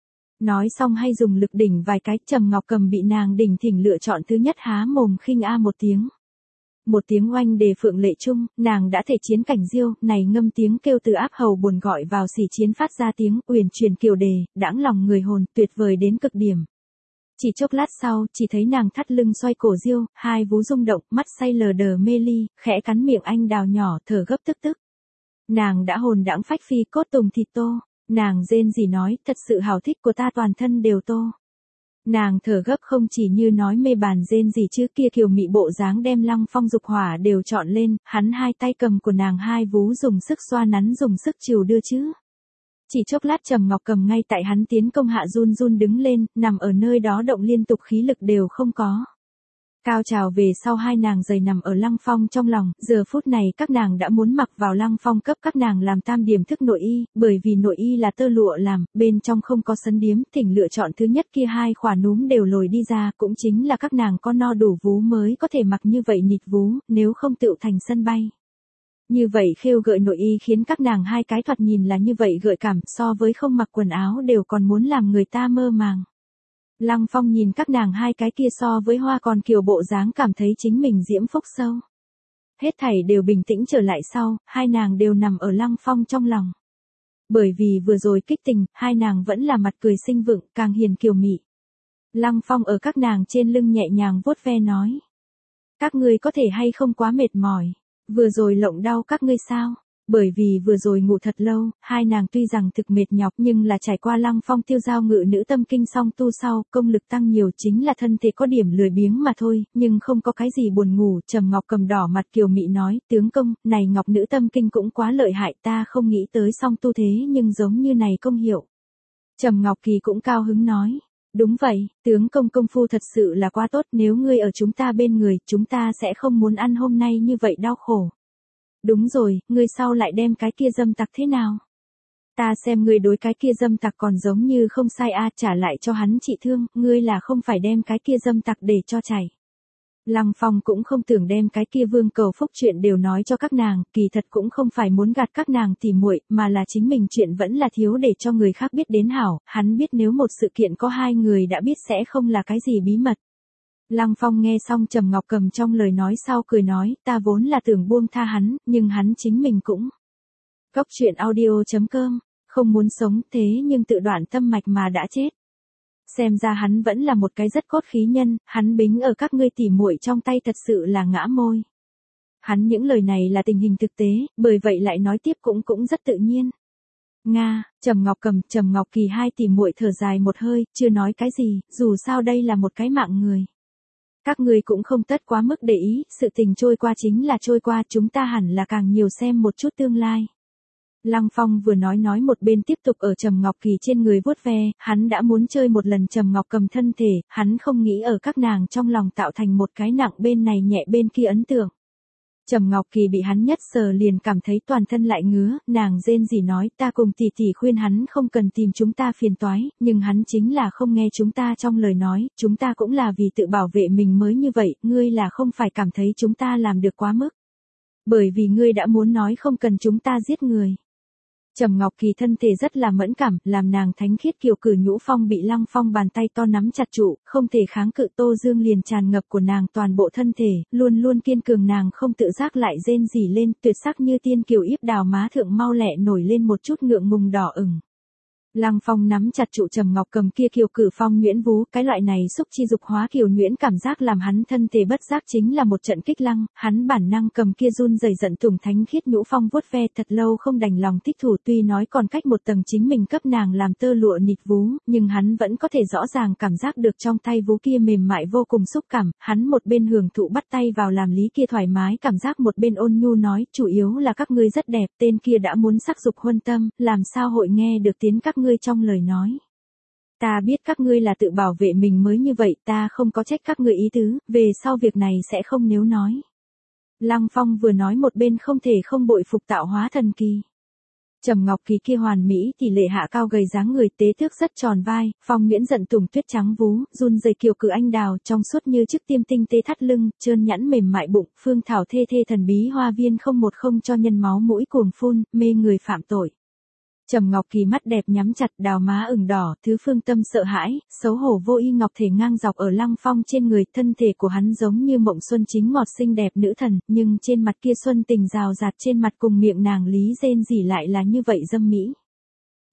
Speaker 1: Nói xong hay dùng lực đỉnh vài cái, Trầm Ngọc Cầm bị nàng đỉnh thỉnh lựa chọn thứ nhất há mồm khinh a một tiếng. Một tiếng oanh đề phượng lệ trung, nàng đã thể chiến cảnh diêu, này ngâm tiếng kêu từ áp hầu buồn gọi vào xỉ chiến phát ra tiếng uyển chuyển kiều đề, đãng lòng người hồn, tuyệt vời đến cực điểm. Chỉ chốc lát sau, chỉ thấy nàng thắt lưng xoay cổ diêu, hai vú rung động, mắt say lờ đờ mê ly, khẽ cắn miệng anh đào nhỏ, thở gấp tức. Nàng đã hồn đãng phách phi cốt tùng thịt tô. Nàng rên rỉ nói, thật sự hảo thích của ta toàn thân đều tô. Nàng thở gấp không chỉ như nói mê bàn rên rỉ chứ kia kiều mị bộ dáng đem Lăng Phong dục hỏa đều trọn lên, hắn hai tay cầm của nàng hai vú dùng sức xoa nắn dùng sức chiều đưa chứ. Chỉ chốc lát Trầm Ngọc Cầm ngay tại hắn tiến công hạ run run đứng lên, nằm ở nơi đó động liên tục khí lực đều không có. Cao trào về sau hai nàng dày nằm ở Lăng Phong trong lòng, giờ phút này các nàng đã muốn mặc vào Lăng Phong cấp các nàng làm tam điểm thức nội y, bởi vì nội y là tơ lụa làm, bên trong không có sấn điếm, thỉnh lựa chọn thứ nhất kia hai khỏa núm đều lồi đi ra, cũng chính là các nàng có no đủ vú mới có thể mặc như vậy nịt vú, nếu không tựu thành sân bay. Như vậy khêu gợi nội y khiến các nàng hai cái thoạt nhìn là như vậy gợi cảm, so với không mặc quần áo đều còn muốn làm người ta mơ màng. Lăng Phong nhìn các nàng hai cái kia so với hoa còn kiều bộ dáng cảm thấy chính mình diễm phúc sâu. Hết thảy đều bình tĩnh trở lại sau, hai nàng đều nằm ở Lăng Phong trong lòng. Bởi vì vừa rồi kích tình, hai nàng vẫn là mặt cười xinh vựng, càng hiền kiều mị. Lăng Phong ở các nàng trên lưng nhẹ nhàng vuốt ve nói. Các ngươi có thể hay không quá mệt mỏi, vừa rồi lộng đau các ngươi sao? Bởi vì vừa rồi ngủ thật lâu, hai nàng tuy rằng thực mệt nhọc nhưng là trải qua Lăng Phong tiêu giao ngự nữ tâm kinh song tu sau, công lực tăng nhiều chính là thân thể có điểm lười biếng mà thôi, nhưng không có cái gì buồn ngủ. Trầm Ngọc Cầm đỏ mặt kiều mị nói, tướng công, này ngọc nữ tâm kinh cũng quá lợi hại, ta không nghĩ tới song tu thế nhưng giống như này công hiệu. Trầm Ngọc Kỳ cũng cao hứng nói. Đúng vậy, tướng công công phu thật sự là quá tốt, nếu ngươi ở chúng ta bên người, chúng ta sẽ không muốn ăn hôm nay như vậy đau khổ. Đúng rồi, ngươi sau lại đem cái kia dâm tặc thế nào? Ta xem ngươi đối cái kia dâm tặc còn giống như không sai a, trả lại cho hắn trị thương, ngươi là không phải đem cái kia dâm tặc để cho chảy. Lăng Phong cũng không tưởng đem cái kia Vương Cầu Phúc chuyện đều nói cho các nàng, kỳ thật cũng không phải muốn gạt các nàng tỉ muội, mà là chính mình chuyện vẫn là thiếu để cho người khác biết đến hảo, hắn biết nếu một sự kiện có hai người đã biết sẽ không là cái gì bí mật. Lăng Phong nghe xong Trầm Ngọc Cầm trong lời nói sau cười nói, ta vốn là tưởng buông tha hắn, nhưng hắn chính mình cũng. Cốc truyện audio.com, không muốn sống thế nhưng tự đoạn tâm mạch mà đã chết. Xem ra hắn vẫn là một cái rất cốt khí nhân, hắn bính ở các ngươi tỉ muội trong tay thật sự là ngã môi. Hắn những lời này là tình hình thực tế, bởi vậy lại nói tiếp cũng rất tự nhiên. Nga, Trầm Ngọc Cầm, Trầm Ngọc Kỳ hai tỉ muội thở dài một hơi, chưa nói cái gì, dù sao đây là một cái mạng người. Các ngươi cũng không tất quá mức để ý, sự tình trôi qua chính là trôi qua, chúng ta hẳn là càng nhiều xem một chút tương lai. Lăng Phong vừa nói một bên tiếp tục ở Trầm Ngọc Kỳ trên người vuốt ve, hắn đã muốn chơi một lần Trầm Ngọc Cầm thân thể, hắn không nghĩ ở các nàng trong lòng tạo thành một cái nặng bên này nhẹ bên kia ấn tượng. Trầm Ngọc Kỳ bị hắn nhất sờ liền cảm thấy toàn thân lại ngứa, nàng rên rỉ nói, ta cùng tỷ tỷ khuyên hắn không cần tìm chúng ta phiền toái, nhưng hắn chính là không nghe chúng ta trong lời nói, chúng ta cũng là vì tự bảo vệ mình mới như vậy, ngươi là không phải cảm thấy chúng ta làm được quá mức. Bởi vì ngươi đã muốn nói không cần chúng ta giết người. Trầm Ngọc Kỳ thân thể rất là mẫn cảm, làm nàng thánh khiết kiều cử nhũ phong bị Lăng Phong bàn tay to nắm chặt trụ, không thể kháng cự. Tô Dương liền tràn ngập của nàng toàn bộ thân thể, luôn luôn kiên cường, nàng không tự giác lại rên rỉ lên, tuyệt sắc như tiên kiều yếp đào má thượng mau lẹ nổi lên một chút ngượng ngùng đỏ ửng. Lăng Phong nắm chặt trụ Trầm Ngọc Cầm kia kiều cử phong nhuyễn vú, cái loại này xúc chi dục hóa kiều nhuyễn cảm giác làm hắn thân thể bất giác chính là một trận kích lăng, hắn bản năng cầm kia run rẩy giận tùng thánh khiết nhũ phong vuốt ve thật lâu không đành lòng thích thủ, tuy nói còn cách một tầng chính mình cấp nàng làm tơ lụa nịt vú, nhưng hắn vẫn có thể rõ ràng cảm giác được trong tay vú kia mềm mại vô cùng xúc cảm, hắn một bên hưởng thụ bắt tay vào làm lý kia thoải mái cảm giác, một bên ôn nhu nói, chủ yếu là các ngươi rất đẹp, tên kia đã muốn sắc dục huân tâm, làm sao hội nghe được tiếng các ngươi trong lời nói. Ta biết các ngươi là tự bảo vệ mình mới như vậy, ta không có trách các ngươi ý tứ, về sau việc này sẽ không nếu nói. Lăng Phong vừa nói một bên không thể không bội phục tạo hóa thần kỳ. Trầm Ngọc Kỳ kia hoàn mỹ tỷ lệ hạ cao gầy dáng người, tế thước rất tròn vai, phong nhuyễn giận tùng tuyết trắng vú, run rẩy kiều cử anh đào, trong suốt như chiếc tiêm tinh tế thắt lưng, trơn nhẵn mềm mại bụng, phương thảo thê thê thần bí hoa viên 010 cho nhân máu mũi cuồng phun, mê người phạm tội. Trầm Ngọc Kỳ mắt đẹp nhắm chặt, đào má ửng đỏ, thứ phương tâm sợ hãi, xấu hổ vô y ngọc thể ngang dọc ở Lăng Phong trên người, thân thể của hắn giống như mộng xuân chính ngọt xinh đẹp nữ thần, nhưng trên mặt kia xuân tình rào rạt, trên mặt cùng miệng nàng lý rên rỉ lại là như vậy dâm mỹ.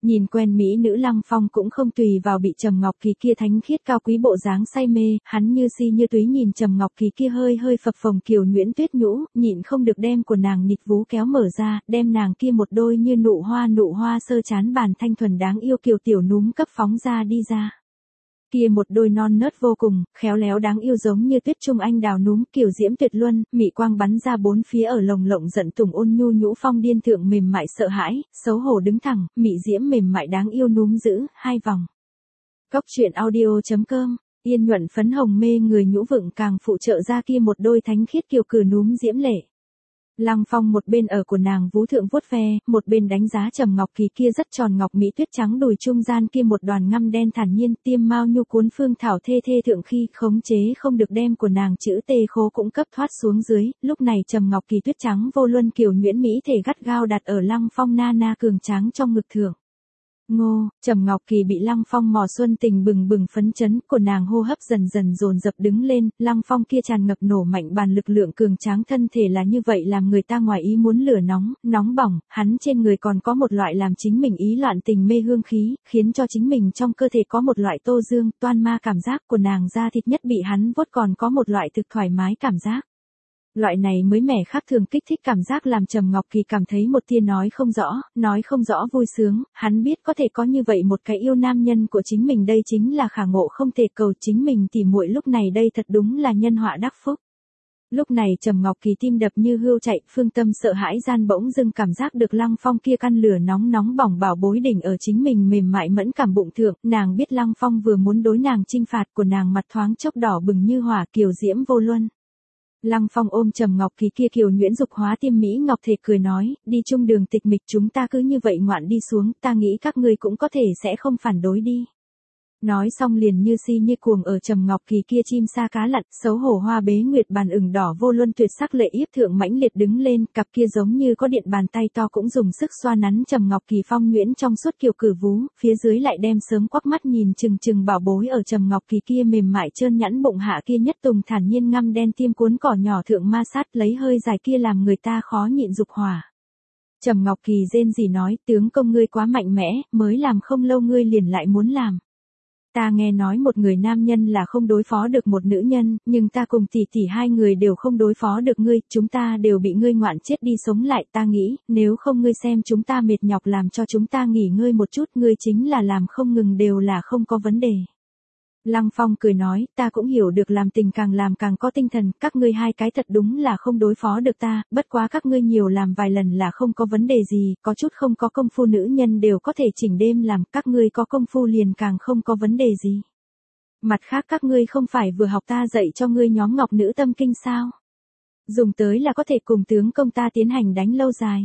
Speaker 1: Nhìn quen mỹ nữ Lăng Phong cũng không tùy vào bị Trầm Ngọc Kỳ kia thánh khiết cao quý bộ dáng say mê, hắn như si như túy nhìn Trầm Ngọc Kỳ kia hơi hơi phập phồng kiều nhuyễn tuyết nhũ, nhịn không được đem của nàng nịt vú kéo mở ra, đem nàng kia một đôi như nụ hoa sơ chán bàn thanh thuần đáng yêu kiều tiểu núm cấp phóng ra đi ra. Kia một đôi non nớt vô cùng, khéo léo đáng yêu giống như tuyết trung anh đào núm kiểu diễm tuyệt luân, mị quang bắn ra bốn phía ở lồng lộng giận tùng ôn nhu nhũ phong điên thượng mềm mại sợ hãi, xấu hổ đứng thẳng, mị diễm mềm mại đáng yêu núm giữ, hai vòng. Cốc truyện audio.com, yên nhuận phấn hồng mê người nhũ vựng càng phụ trợ ra kia một đôi thánh khiết kiều cử núm diễm lệ. Lăng Phong một bên ở của nàng vú thượng vuốt ve, một bên đánh giá Trầm Ngọc Kỳ kia rất tròn ngọc mỹ tuyết trắng đùi trung gian kia một đoàn ngăm đen thản nhiên tiêm mao nhu cuốn phương thảo thê thê thượng khi khống chế không được đem của nàng chữ tê khố cũng cấp thoát xuống dưới, lúc này Trầm Ngọc Kỳ tuyết trắng vô luân kiều nhuyễn mỹ thể gắt gao đặt ở Lăng Phong na na cường tráng trong ngực thượng. Ngô, Trầm Ngọc Kỳ bị Lăng Phong mò xuân tình bừng bừng phấn chấn, của nàng hô hấp dần dần dồn dập đứng lên, Lăng Phong kia tràn ngập nổ mạnh bàn lực lượng cường tráng thân thể là như vậy làm người ta ngoài ý muốn lửa nóng, nóng bỏng, hắn trên người còn có một loại làm chính mình ý loạn tình mê hương khí, khiến cho chính mình trong cơ thể có một loại tô dương, toan ma cảm giác của nàng da thịt nhất bị hắn vuốt còn có một loại thực thoải mái cảm giác. Loại này mới mẻ khác thường kích thích cảm giác làm Trầm Ngọc Kỳ cảm thấy một tia nói không rõ vui sướng, hắn biết có thể có như vậy một cái yêu nam nhân của chính mình đây chính là khả ngộ không thể cầu chính mình tỉ muội lúc này đây thật đúng là nhân họa đắc phúc. Lúc này Trầm Ngọc Kỳ tim đập như hươu chạy, phương tâm sợ hãi gian bỗng dưng cảm giác được Lăng Phong kia căn lửa nóng bỏng bảo bối đỉnh ở chính mình mềm mại mẫn cảm bụng thượng, nàng biết Lăng Phong vừa muốn đối nàng chinh phạt của nàng mặt thoáng chốc đỏ bừng như hỏa kiều diễm vô luân. Lăng Phong ôm Trầm Ngọc Kỳ kia kiều nhuyễn dục hóa tiêm mỹ ngọc thể cười nói, đi chung đường tịch mịch chúng ta cứ như vậy ngoạn đi xuống, ta nghĩ các ngươi cũng có thể sẽ không phản đối đi. Nói xong liền như si như cuồng ở Trầm Ngọc Kỳ kia chim sa cá lặn, xấu hổ hoa bế nguyệt bàn ửng đỏ vô luân tuyệt sắc lệ yếp thượng mãnh liệt đứng lên, cặp kia giống như có điện bàn tay to cũng dùng sức xoa nắn Trầm Ngọc Kỳ phong nhuyễn trong suốt kiều cử vú, phía dưới lại đem sớm quắc mắt nhìn chừng bảo bối ở Trầm Ngọc Kỳ kia mềm mại trơn nhẵn bụng hạ kia nhất tùng thản nhiên ngăm đen tiêm cuốn cỏ nhỏ thượng ma sát lấy hơi dài kia làm người ta khó nhịn dục hỏa. Trầm Ngọc Kỳ rên rỉ nói, tướng công ngươi quá mạnh mẽ, mới làm không lâu ngươi liền lại muốn làm. Ta nghe nói một người nam nhân là không đối phó được một nữ nhân, nhưng ta cùng tỷ tỷ hai người đều không đối phó được ngươi, chúng ta đều bị ngươi ngoạn chết đi sống lại, ta nghĩ, nếu không ngươi xem chúng ta mệt nhọc làm cho chúng ta nghỉ ngơi một chút, ngươi chính là làm không ngừng đều là không có vấn đề. Lăng Phong cười nói, ta cũng hiểu được làm tình càng làm càng có tinh thần, các ngươi hai cái thật đúng là không đối phó được ta, bất quá các ngươi nhiều làm vài lần là không có vấn đề gì, có chút không có công phu nữ nhân đều có thể chỉnh đêm làm, các ngươi có công phu liền càng không có vấn đề gì. Mặt khác các ngươi không phải vừa học ta dạy cho ngươi nhóm ngọc nữ tâm kinh sao? Dùng tới là có thể cùng tướng công ta tiến hành đánh lâu dài.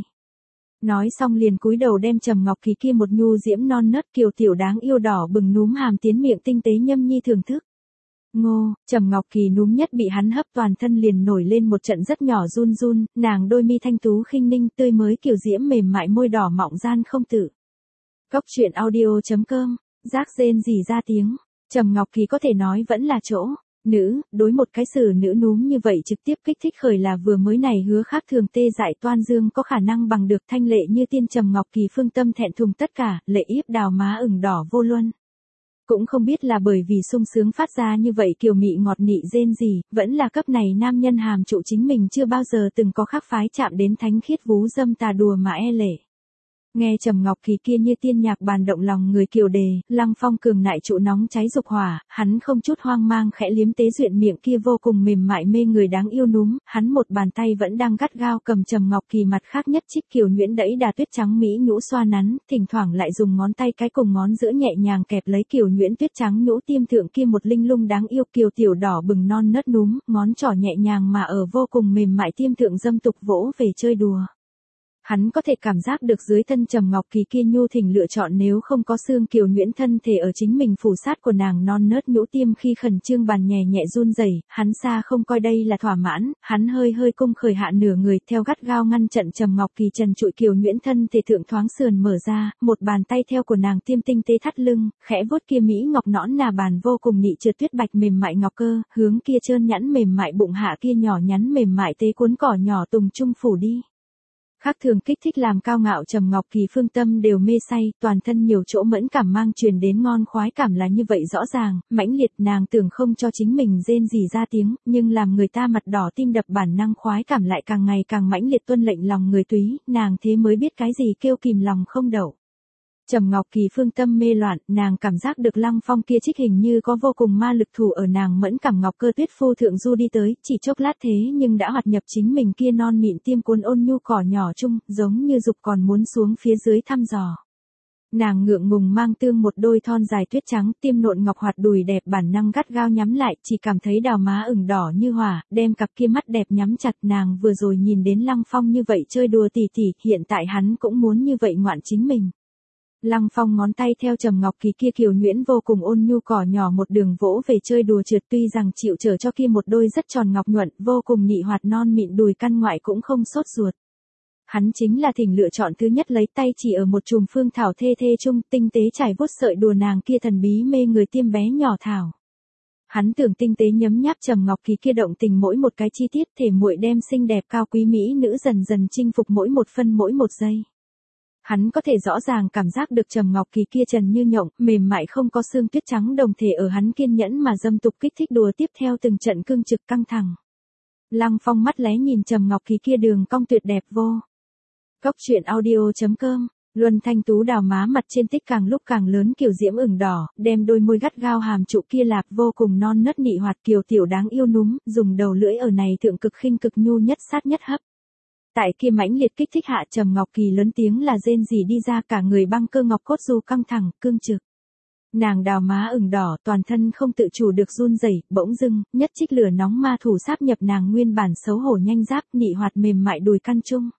Speaker 1: Nói xong liền cúi đầu đem Trầm Ngọc Kỳ kia một nhu diễm non nớt kiều tiểu đáng yêu đỏ bừng núm hàm tiến miệng tinh tế nhâm nhi thưởng thức. Ngô, Trầm Ngọc Kỳ núm nhất bị hắn hấp toàn thân liền nổi lên một trận rất nhỏ run, nàng đôi mi thanh tú khinh ninh tươi mới kiều diễm mềm mại môi đỏ mọng gian không tử. Cốc truyện audio.com, giác rên rỉ ra tiếng, Trầm Ngọc Kỳ có thể nói vẫn là chỗ. Nữ, đối một cái xử nữ núm như vậy trực tiếp kích thích khởi là vừa mới này hứa khác thường tê dại toan dương có khả năng bằng được thanh lệ như tiên Trầm Ngọc Kỳ phương tâm thẹn thùng tất cả, lệ yếp đào má ửng đỏ vô luân. Cũng không biết là bởi vì sung sướng phát ra như vậy kiều mị ngọt nị rên gì, vẫn là cấp này nam nhân hàm trụ chính mình chưa bao giờ từng có khác phái chạm đến thánh khiết vú dâm tà đùa mà e lệ. Nghe Trầm Ngọc Kỳ kia như tiên nhạc bàn động lòng người kiều đề, Lăng Phong cường nại trụ nóng cháy dục hỏa, hắn không chút hoang mang khẽ liếm tế duyện miệng kia vô cùng mềm mại mê người đáng yêu núm, hắn một bàn tay vẫn đang gắt gao cầm Trầm Ngọc Kỳ mặt khác nhất trích kiều nhuyễn đẫy đà tuyết trắng mỹ nhũ xoa nắn, thỉnh thoảng lại dùng ngón tay cái cùng ngón giữa nhẹ nhàng kẹp lấy kiều nhuyễn tuyết trắng nhũ tiêm thượng kia một linh lung đáng yêu kiều tiểu đỏ bừng non nớt núm, ngón trỏ nhẹ nhàng mà ở vô cùng mềm mại tiêm thượng dâm tục vỗ về chơi đùa. Hắn có thể cảm giác được dưới thân Trầm Ngọc Kỳ kia nhu thỉnh lựa chọn nếu không có xương kiều nhuyễn thân thể ở chính mình phủ sát của nàng non nớt nhũ tiêm khi khẩn trương bàn nhẹ nhẹ run rẩy, hắn xa không coi đây là thỏa mãn, hắn hơi cung khởi hạ nửa người theo gắt gao ngăn trận Trầm Ngọc Kỳ trần trụi kiều nhuyễn thân thể thượng thoáng sườn mở ra, một bàn tay theo của nàng tiêm tinh tế thắt lưng, khẽ vuốt kia mỹ ngọc nõn nà bàn vô cùng nị trượt tuyết bạch mềm mại ngọc cơ, hướng kia trơn nhẵn mềm mại bụng hạ kia nhỏ nhắn mềm mại tế cuốn cỏ nhỏ tùng trung phủ đi. Khác thường kích thích làm cao ngạo Trầm Ngọc Kỳ phương tâm đều mê say, toàn thân nhiều chỗ mẫn cảm mang truyền đến ngon khoái cảm là như vậy rõ ràng, mãnh liệt nàng tưởng không cho chính mình rên rỉ ra tiếng, nhưng làm người ta mặt đỏ tim đập bản năng khoái cảm lại càng ngày càng mãnh liệt tuân lệnh lòng người túy, nàng thế mới biết cái gì kêu kìm lòng không đậu. Trầm Ngọc Kỳ phương tâm mê loạn, nàng cảm giác được Lăng Phong kia trích hình như có vô cùng ma lực thủ ở nàng mẫn cảm ngọc cơ tuyết phu thượng du đi tới, chỉ chốc lát thế nhưng đã hoạt nhập chính mình kia non mịn tiêm cuốn ôn nhu cỏ nhỏ chung, giống như dục còn muốn xuống phía dưới thăm dò. Nàng ngượng ngùng mang tương một đôi thon dài tuyết trắng, tiêm nộn ngọc hoạt đùi đẹp bản năng gắt gao nhắm lại, chỉ cảm thấy đào má ửng đỏ như hỏa, đem cặp kia mắt đẹp nhắm chặt. Nàng vừa rồi nhìn đến Lăng Phong như vậy chơi đùa tỉ tỉ, hiện tại hắn cũng muốn như vậy ngoạn chính mình. Lăng Phong ngón tay theo Trầm Ngọc Kỳ kia kiều nhuyễn vô cùng ôn nhu cỏ nhỏ một đường vỗ về chơi đùa trượt, tuy rằng chịu trở cho kia một đôi rất tròn ngọc nhuận, vô cùng nị hoạt non mịn đùi căn ngoại cũng không sốt ruột. Hắn chính là thỉnh lựa chọn thứ nhất, lấy tay chỉ ở một chùm phương thảo thê thê chung, tinh tế trải vuốt sợi đùa nàng kia thần bí mê người tiêm bé nhỏ thảo. Hắn tưởng tinh tế nhấm nháp Trầm Ngọc Kỳ kia động tình mỗi một cái chi tiết, thể muội đem xinh đẹp cao quý mỹ nữ dần dần chinh phục mỗi một phân mỗi một giây. Hắn có thể rõ ràng cảm giác được Trầm Ngọc Kỳ kia trần như nhộng, mềm mại không có xương tuyết trắng đồng thể ở hắn kiên nhẫn mà dâm tục kích thích đùa tiếp theo từng trận cương trực căng thẳng. Lăng Phong mắt lé nhìn Trầm Ngọc Kỳ kia đường cong tuyệt đẹp vô. Cốc truyện audio.com, Luân Thanh Tú đào má mặt trên tích càng lúc càng lớn kiểu diễm ửng đỏ, đem đôi môi gắt gao hàm trụ kia lạp vô cùng non nớt nị hoạt kiều tiểu đáng yêu núm, dùng đầu lưỡi ở này thượng cực khinh cực nhu nhất sát nhất hấp. Tại kia mãnh liệt kích thích hạ Trầm Ngọc Kỳ lớn tiếng là rên rỉ đi ra, cả người băng cơ ngọc cốt du căng thẳng, cương trực. Nàng đào má ửng đỏ, toàn thân không tự chủ được run rẩy, bỗng dưng, nhất trích lửa nóng ma thủ sáp nhập nàng nguyên bản xấu hổ nhanh giáp, nị hoạt mềm mại đùi căn chung.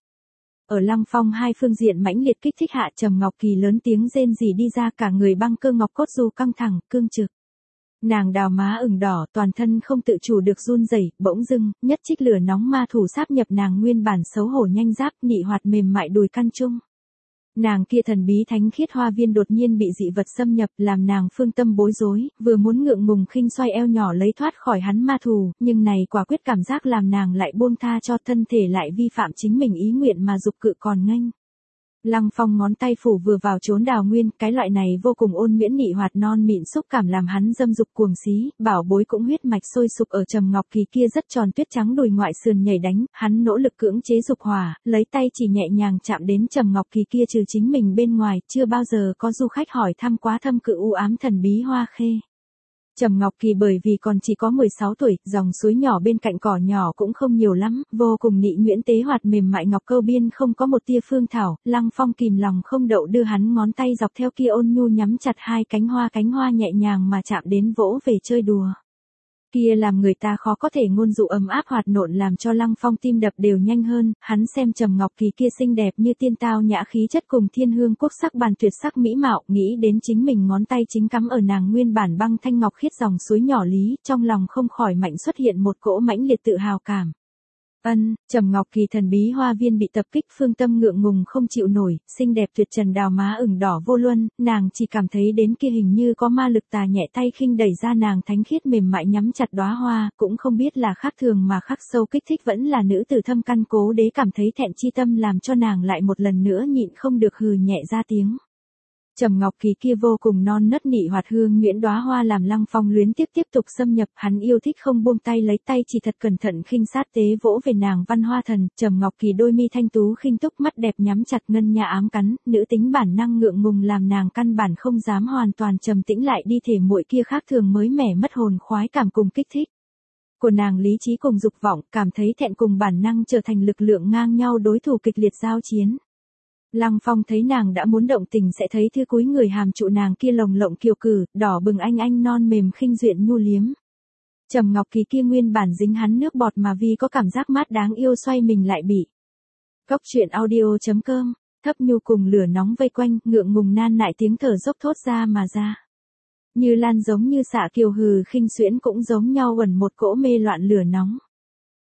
Speaker 1: Ở Lăng Phong hai phương diện mãnh liệt kích thích hạ Trầm Ngọc Kỳ lớn tiếng rên rỉ đi ra, cả người băng cơ ngọc cốt du căng thẳng, cương trực. Nàng đào má ửng đỏ, toàn thân không tự chủ được run rẩy, bỗng dưng, nhất trích lửa nóng ma thủ sáp nhập nàng nguyên bản xấu hổ nhanh giáp, nị hoạt mềm mại đùi căn chung. Nàng kia thần bí thánh khiết hoa viên đột nhiên bị dị vật xâm nhập, làm nàng phương tâm bối rối, vừa muốn ngượng ngùng khinh xoay eo nhỏ lấy thoát khỏi hắn ma thù, nhưng này quả quyết cảm giác làm nàng lại buông tha cho thân thể lại vi phạm chính mình ý nguyện mà dục cự còn nghênh. Lăng Phong ngón tay phủ vừa vào chốn đào nguyên, cái loại này vô cùng ôn nhuyễn nị hoạt non mịn xúc cảm làm hắn dâm dục cuồng xí, bảo bối cũng huyết mạch sôi sục ở Trầm Ngọc Kỳ kia rất tròn tuyết trắng đùi ngoại sườn nhảy đánh, hắn nỗ lực cưỡng chế dục hỏa, lấy tay chỉ nhẹ nhàng chạm đến Trầm Ngọc Kỳ kia, trừ chính mình bên ngoài, chưa bao giờ có du khách hỏi thăm quá thâm cự u ám thần bí hoa khê. Trầm Ngọc Kỳ bởi vì còn chỉ có 16 tuổi, dòng suối nhỏ bên cạnh cỏ nhỏ cũng không nhiều lắm, vô cùng nị nhuyễn tế hoạt mềm mại ngọc câu biên không có một tia phương thảo, Lăng Phong kìm lòng không đậu đưa hắn ngón tay dọc theo kia ôn nhu nhắm chặt hai cánh hoa nhẹ nhàng mà chạm đến vỗ về chơi đùa. Kia làm người ta khó có thể ngôn dụ ấm áp hoạt nộn làm cho Lăng Phong tim đập đều nhanh hơn, hắn xem Trầm Ngọc Kỳ kia xinh đẹp như tiên tao nhã khí chất cùng thiên hương quốc sắc bàn tuyệt sắc mỹ mạo, nghĩ đến chính mình ngón tay chính cắm ở nàng nguyên bản băng thanh ngọc khiết dòng suối nhỏ lý, trong lòng không khỏi mạnh xuất hiện một cỗ mãnh liệt tự hào cảm. Trầm Ngọc Kỳ thần bí hoa viên bị tập kích, phương tâm ngượng ngùng không chịu nổi, xinh đẹp tuyệt trần đào má ửng đỏ vô luân, nàng chỉ cảm thấy đến kia hình như có ma lực tà nhẹ tay khinh đẩy ra nàng thánh khiết mềm mại nhắm chặt đóa hoa, cũng không biết là khác thường mà khắc sâu kích thích vẫn là nữ tử thâm căn cố đế cảm thấy thẹn chi tâm làm cho nàng lại một lần nữa nhịn không được hừ nhẹ ra tiếng. Trầm Ngọc Kỳ kia vô cùng non nớt nị hoạt hương nhuyễn đóa hoa làm Lăng Phong luyến tiếp tục xâm nhập, hắn yêu thích không buông tay, lấy tay chỉ thật cẩn thận khinh sát tế vỗ về nàng văn hoa thần, Trầm Ngọc Kỳ đôi mi thanh tú khinh túc, mắt đẹp nhắm chặt ngân nha ám cắn, nữ tính bản năng ngượng ngùng làm nàng căn bản không dám hoàn toàn trầm tĩnh lại đi, thể muội kia khác thường mới mẻ mất hồn khoái cảm cùng kích thích của nàng lý trí cùng dục vọng, cảm thấy thẹn cùng bản năng trở thành lực lượng ngang nhau đối thủ kịch liệt giao chiến. Lăng Phong thấy nàng đã muốn động tình sẽ thấy thư cúi người hàm trụ nàng kia lồng lộng kiều cử, đỏ bừng anh non mềm khinh duyện nhu liếm. Trầm Ngọc Kỳ kia nguyên bản dính hắn nước bọt mà vì có cảm giác mát đáng yêu xoay mình lại bị. Cốc truyện audio.com, thấp nhu cùng lửa nóng vây quanh, ngượng ngùng nan nại tiếng thở dốc thốt ra mà ra. Như lan giống như xạ kiều hừ khinh xuyễn cũng giống nhau ẩn một cỗ mê loạn lửa nóng.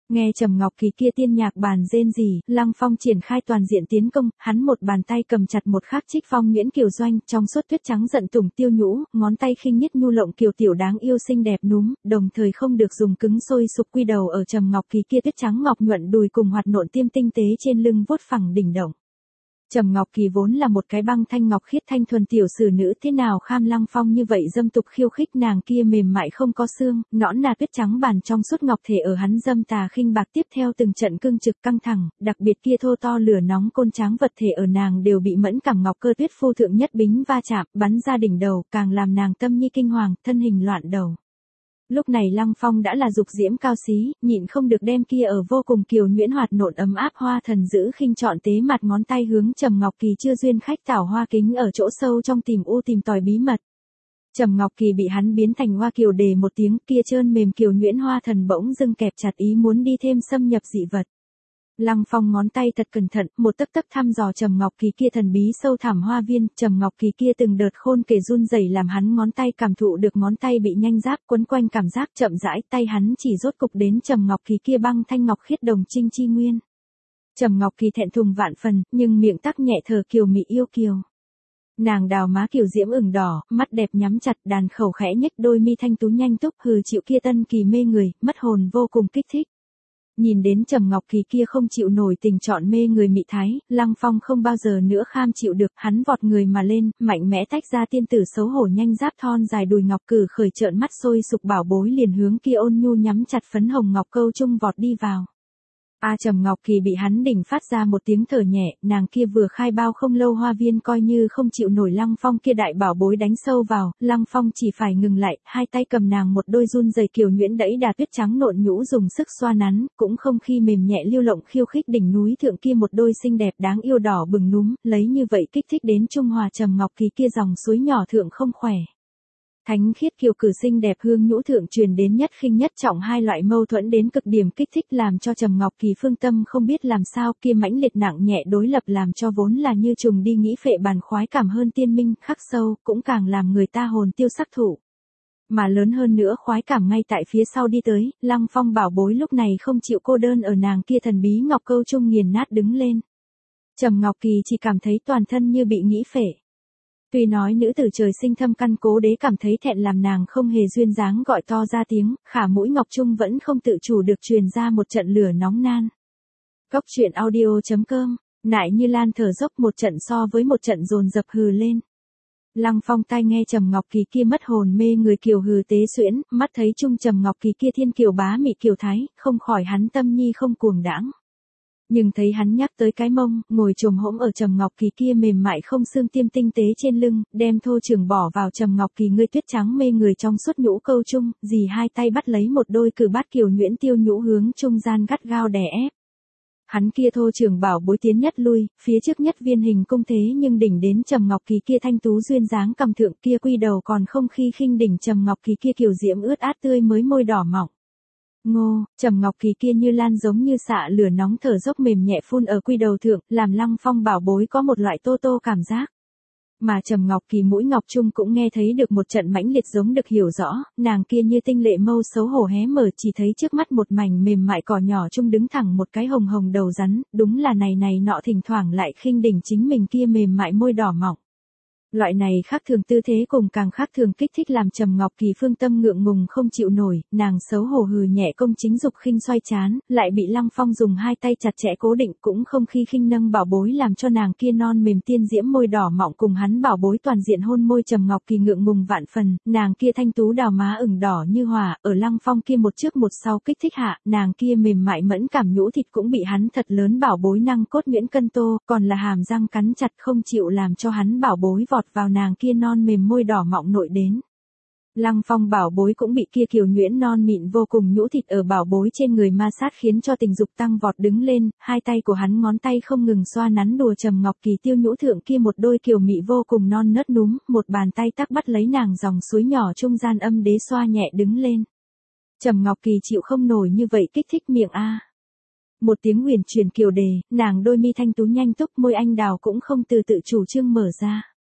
Speaker 1: Nghe Trầm Ngọc Kỳ kia tiên nhạc bàn rên rỉ, Lăng Phong triển khai toàn diện tiến công, hắn một bàn tay cầm chặt một khắc Trích Phong Nguyễn Kiều Doanh, trong suốt tuyết trắng giận tùng tiêu nhũ, ngón tay khinh nhất nhu lộng kiều tiểu đáng yêu xinh đẹp núm, đồng thời không được dùng cứng sôi sục quy đầu ở Trầm Ngọc Kỳ kia tuyết trắng ngọc nhuận đùi cùng hoạt nộn tiêm tinh tế trên lưng vuốt phẳng đỉnh động. Trầm Ngọc Kỳ vốn là một cái băng thanh ngọc khiết thanh thuần tiểu sử nữ, thế nào kham Lăng Phong như vậy dâm tục khiêu khích nàng kia mềm mại không có xương, nõn nà tuyết trắng bàn trong suốt ngọc thể ở hắn dâm tà khinh bạc tiếp theo từng trận cương trực căng thẳng, đặc biệt kia thô to lửa nóng côn tráng vật thể ở nàng đều bị mẫn cảm ngọc cơ tuyết phu thượng nhất bính va chạm, bắn ra đỉnh đầu, càng làm nàng tâm nhi kinh hoàng, thân hình loạn đầu. Lúc này Lăng Phong đã là dục diễm cao xí, nhịn không được đem kia ở vô cùng kiều nhuyễn hoạt nộn ấm áp hoa thần giữ khinh chọn tế mặt ngón tay hướng Trầm Ngọc Kỳ chưa duyên khách tảo hoa kính ở chỗ sâu trong tìm tòi bí mật. Trầm Ngọc Kỳ bị hắn biến thành hoa kiều đề một tiếng, kia trơn mềm kiều nhuyễn hoa thần bỗng dưng kẹp chặt ý muốn đi thêm xâm nhập dị vật. Lăng Phong ngón tay thật cẩn thận, một tấc tấc thăm dò Trầm Ngọc Kỳ kia thần bí sâu thẳm hoa viên, Trầm Ngọc Kỳ kia từng đợt khôn kể run rẩy làm hắn ngón tay cảm thụ được ngón tay bị nhanh giáp quấn quanh cảm giác chậm rãi, tay hắn chỉ rốt cục đến Trầm Ngọc Kỳ kia băng thanh ngọc khiết đồng trinh chi nguyên. Trầm Ngọc Kỳ thẹn thùng vạn phần, nhưng miệng tắc nhẹ thở kiều mị yêu kiều. Nàng đào má kiều diễm ửng đỏ, mắt đẹp nhắm chặt, đàn khẩu khẽ nhếch đôi mi thanh tú nhanh túc hừ chịu kia tân kỳ mê người, mất hồn vô cùng kích thích. Nhìn đến Trầm Ngọc Kỳ kia không chịu nổi tình trọn mê người mị thái, Lăng Phong không bao giờ nữa kham chịu được, hắn vọt người mà lên, mạnh mẽ tách ra tiên tử xấu hổ nhanh giáp thon dài đùi ngọc cử khởi trợn mắt sôi sục bảo bối liền hướng kia ôn nhu nhắm chặt phấn hồng ngọc câu trung vọt đi vào. Trầm Ngọc Kỳ bị hắn đỉnh phát ra một tiếng thở nhẹ, nàng kia vừa khai bao không lâu hoa viên coi như không chịu nổi Lăng Phong kia đại bảo bối đánh sâu vào, Lăng Phong chỉ phải ngừng lại, hai tay cầm nàng một đôi run rẩy kiều nhuyễn đẫy đà tuyết trắng nộn nhũ dùng sức xoa nắn, cũng không khi mềm nhẹ liêu lộng khiêu khích đỉnh núi thượng kia một đôi xinh đẹp đáng yêu đỏ bừng núm, lấy như vậy kích thích đến trung hòa Trầm Ngọc Kỳ kia dòng suối nhỏ thượng không khỏe. Thánh khiết kiều cử xinh đẹp hương nhũ thượng truyền đến nhất khinh nhất trọng hai loại mâu thuẫn đến cực điểm kích thích làm cho Trầm Ngọc Kỳ phương tâm không biết làm sao kia mãnh liệt nặng nhẹ đối lập làm cho vốn là như trùng đi nghĩ phệ bàn khoái cảm hơn tiên minh khắc sâu cũng càng làm người ta hồn tiêu sắc thủ. Mà lớn hơn nữa khoái cảm ngay tại phía sau đi tới, Lăng Phong bảo bối lúc này không chịu cô đơn ở nàng kia thần bí ngọc câu trung nghiền nát đứng lên. Trầm Ngọc Kỳ chỉ cảm thấy toàn thân như bị nghĩ phệ. Tuy nói nữ tử trời sinh thâm căn cố đế cảm thấy thẹn làm nàng không hề duyên dáng gọi to ra tiếng, khả mũi ngọc trung vẫn không tự chủ được truyền ra một trận lửa nóng nan. Cốc truyện audio.com, nại như lan thở dốc một trận so với một trận dồn dập hừ lên. Lăng Phong tai nghe Trầm Ngọc Kỳ kia mất hồn mê người kiều hừ tế xuyễn, mắt thấy trung Trầm Ngọc Kỳ kia thiên kiều bá mị kiều thái, không khỏi hắn tâm nhi không cuồng đãng. Nhưng thấy hắn nhắc tới cái mông, ngồi chồm hỗn ở Trầm Ngọc Kỳ kia mềm mại không xương tiêm tinh tế trên lưng, đem thô trường bỏ vào Trầm Ngọc Kỳ ngươi tuyết trắng mê người trong suốt nhũ câu trung, dì hai tay bắt lấy một đôi cử bát kiều nhuyễn tiêu nhũ hướng trung gian gắt gao đè ép. Hắn kia thô trường bảo bối tiến nhất lui, phía trước nhất viên hình cung thế nhưng đỉnh đến Trầm Ngọc Kỳ kia thanh tú duyên dáng cầm thượng kia quy đầu còn không khi khinh đỉnh Trầm Ngọc Kỳ kia kiều diễm ướt át tươi mới môi đỏ mọng. Ngô, Trầm Ngọc Kỳ kia như lan giống như xạ lửa nóng thở dốc mềm nhẹ phun ở quy đầu thượng, làm Lăng Phong bảo bối có một loại tô tô cảm giác. Mà Trầm Ngọc Kỳ mũi ngọc trung cũng nghe thấy được một trận mãnh liệt giống được hiểu rõ, nàng kia như tinh lệ mâu xấu hổ hé mở chỉ thấy trước mắt một mảnh mềm mại cỏ nhỏ trung đứng thẳng một cái hồng hồng đầu rắn, đúng là này nọ thỉnh thoảng lại khinh đỉnh chính mình kia mềm mại môi đỏ mọng. Loại này khác thường tư thế cùng càng khác thường kích thích làm Trầm Ngọc Kỳ phương tâm ngượng ngùng không chịu nổi, nàng xấu hổ hừ nhẹ công chính dục khinh xoay chán, lại bị Lăng Phong dùng hai tay chặt chẽ cố định cũng không khi khinh nâng bảo bối làm cho nàng kia non mềm tiên diễm môi đỏ mọng cùng hắn bảo bối toàn diện hôn môi Trầm Ngọc Kỳ ngượng ngùng vạn phần, nàng kia thanh tú đào má ửng đỏ như hỏa, ở Lăng Phong kia một trước một sau kích thích hạ, nàng kia mềm mại mẫn cảm nhũ thịt cũng bị hắn thật lớn bảo bối năng cốt nhuyễn cân tô, còn là hàm răng cắn chặt không chịu làm cho hắn bảo bối vọt vào nàng kia non mềm môi đỏ mọng nội đến. Lăng Phong bảo bối cũng bị kia kiều nhuyễn non mịn vô cùng nhũ thịt ở bảo bối trên người ma sát khiến cho tình dục tăng vọt đứng lên, hai tay của hắn ngón tay không ngừng xoa nắn đùa Trầm Ngọc Kỳ tiêu nhũ thượng kia một đôi kiều mị vô cùng non nớt núm, một bàn tay tắc bắt lấy nàng dòng suối nhỏ trung gian âm đế xoa nhẹ đứng lên. Trầm Ngọc Kỳ chịu không nổi như vậy kích thích miệng a. Một tiếng huyền truyền kiều đề, nàng đôi mi thanh tú nhanh túc môi anh đào cũng không từ tự chủ trương mở ra.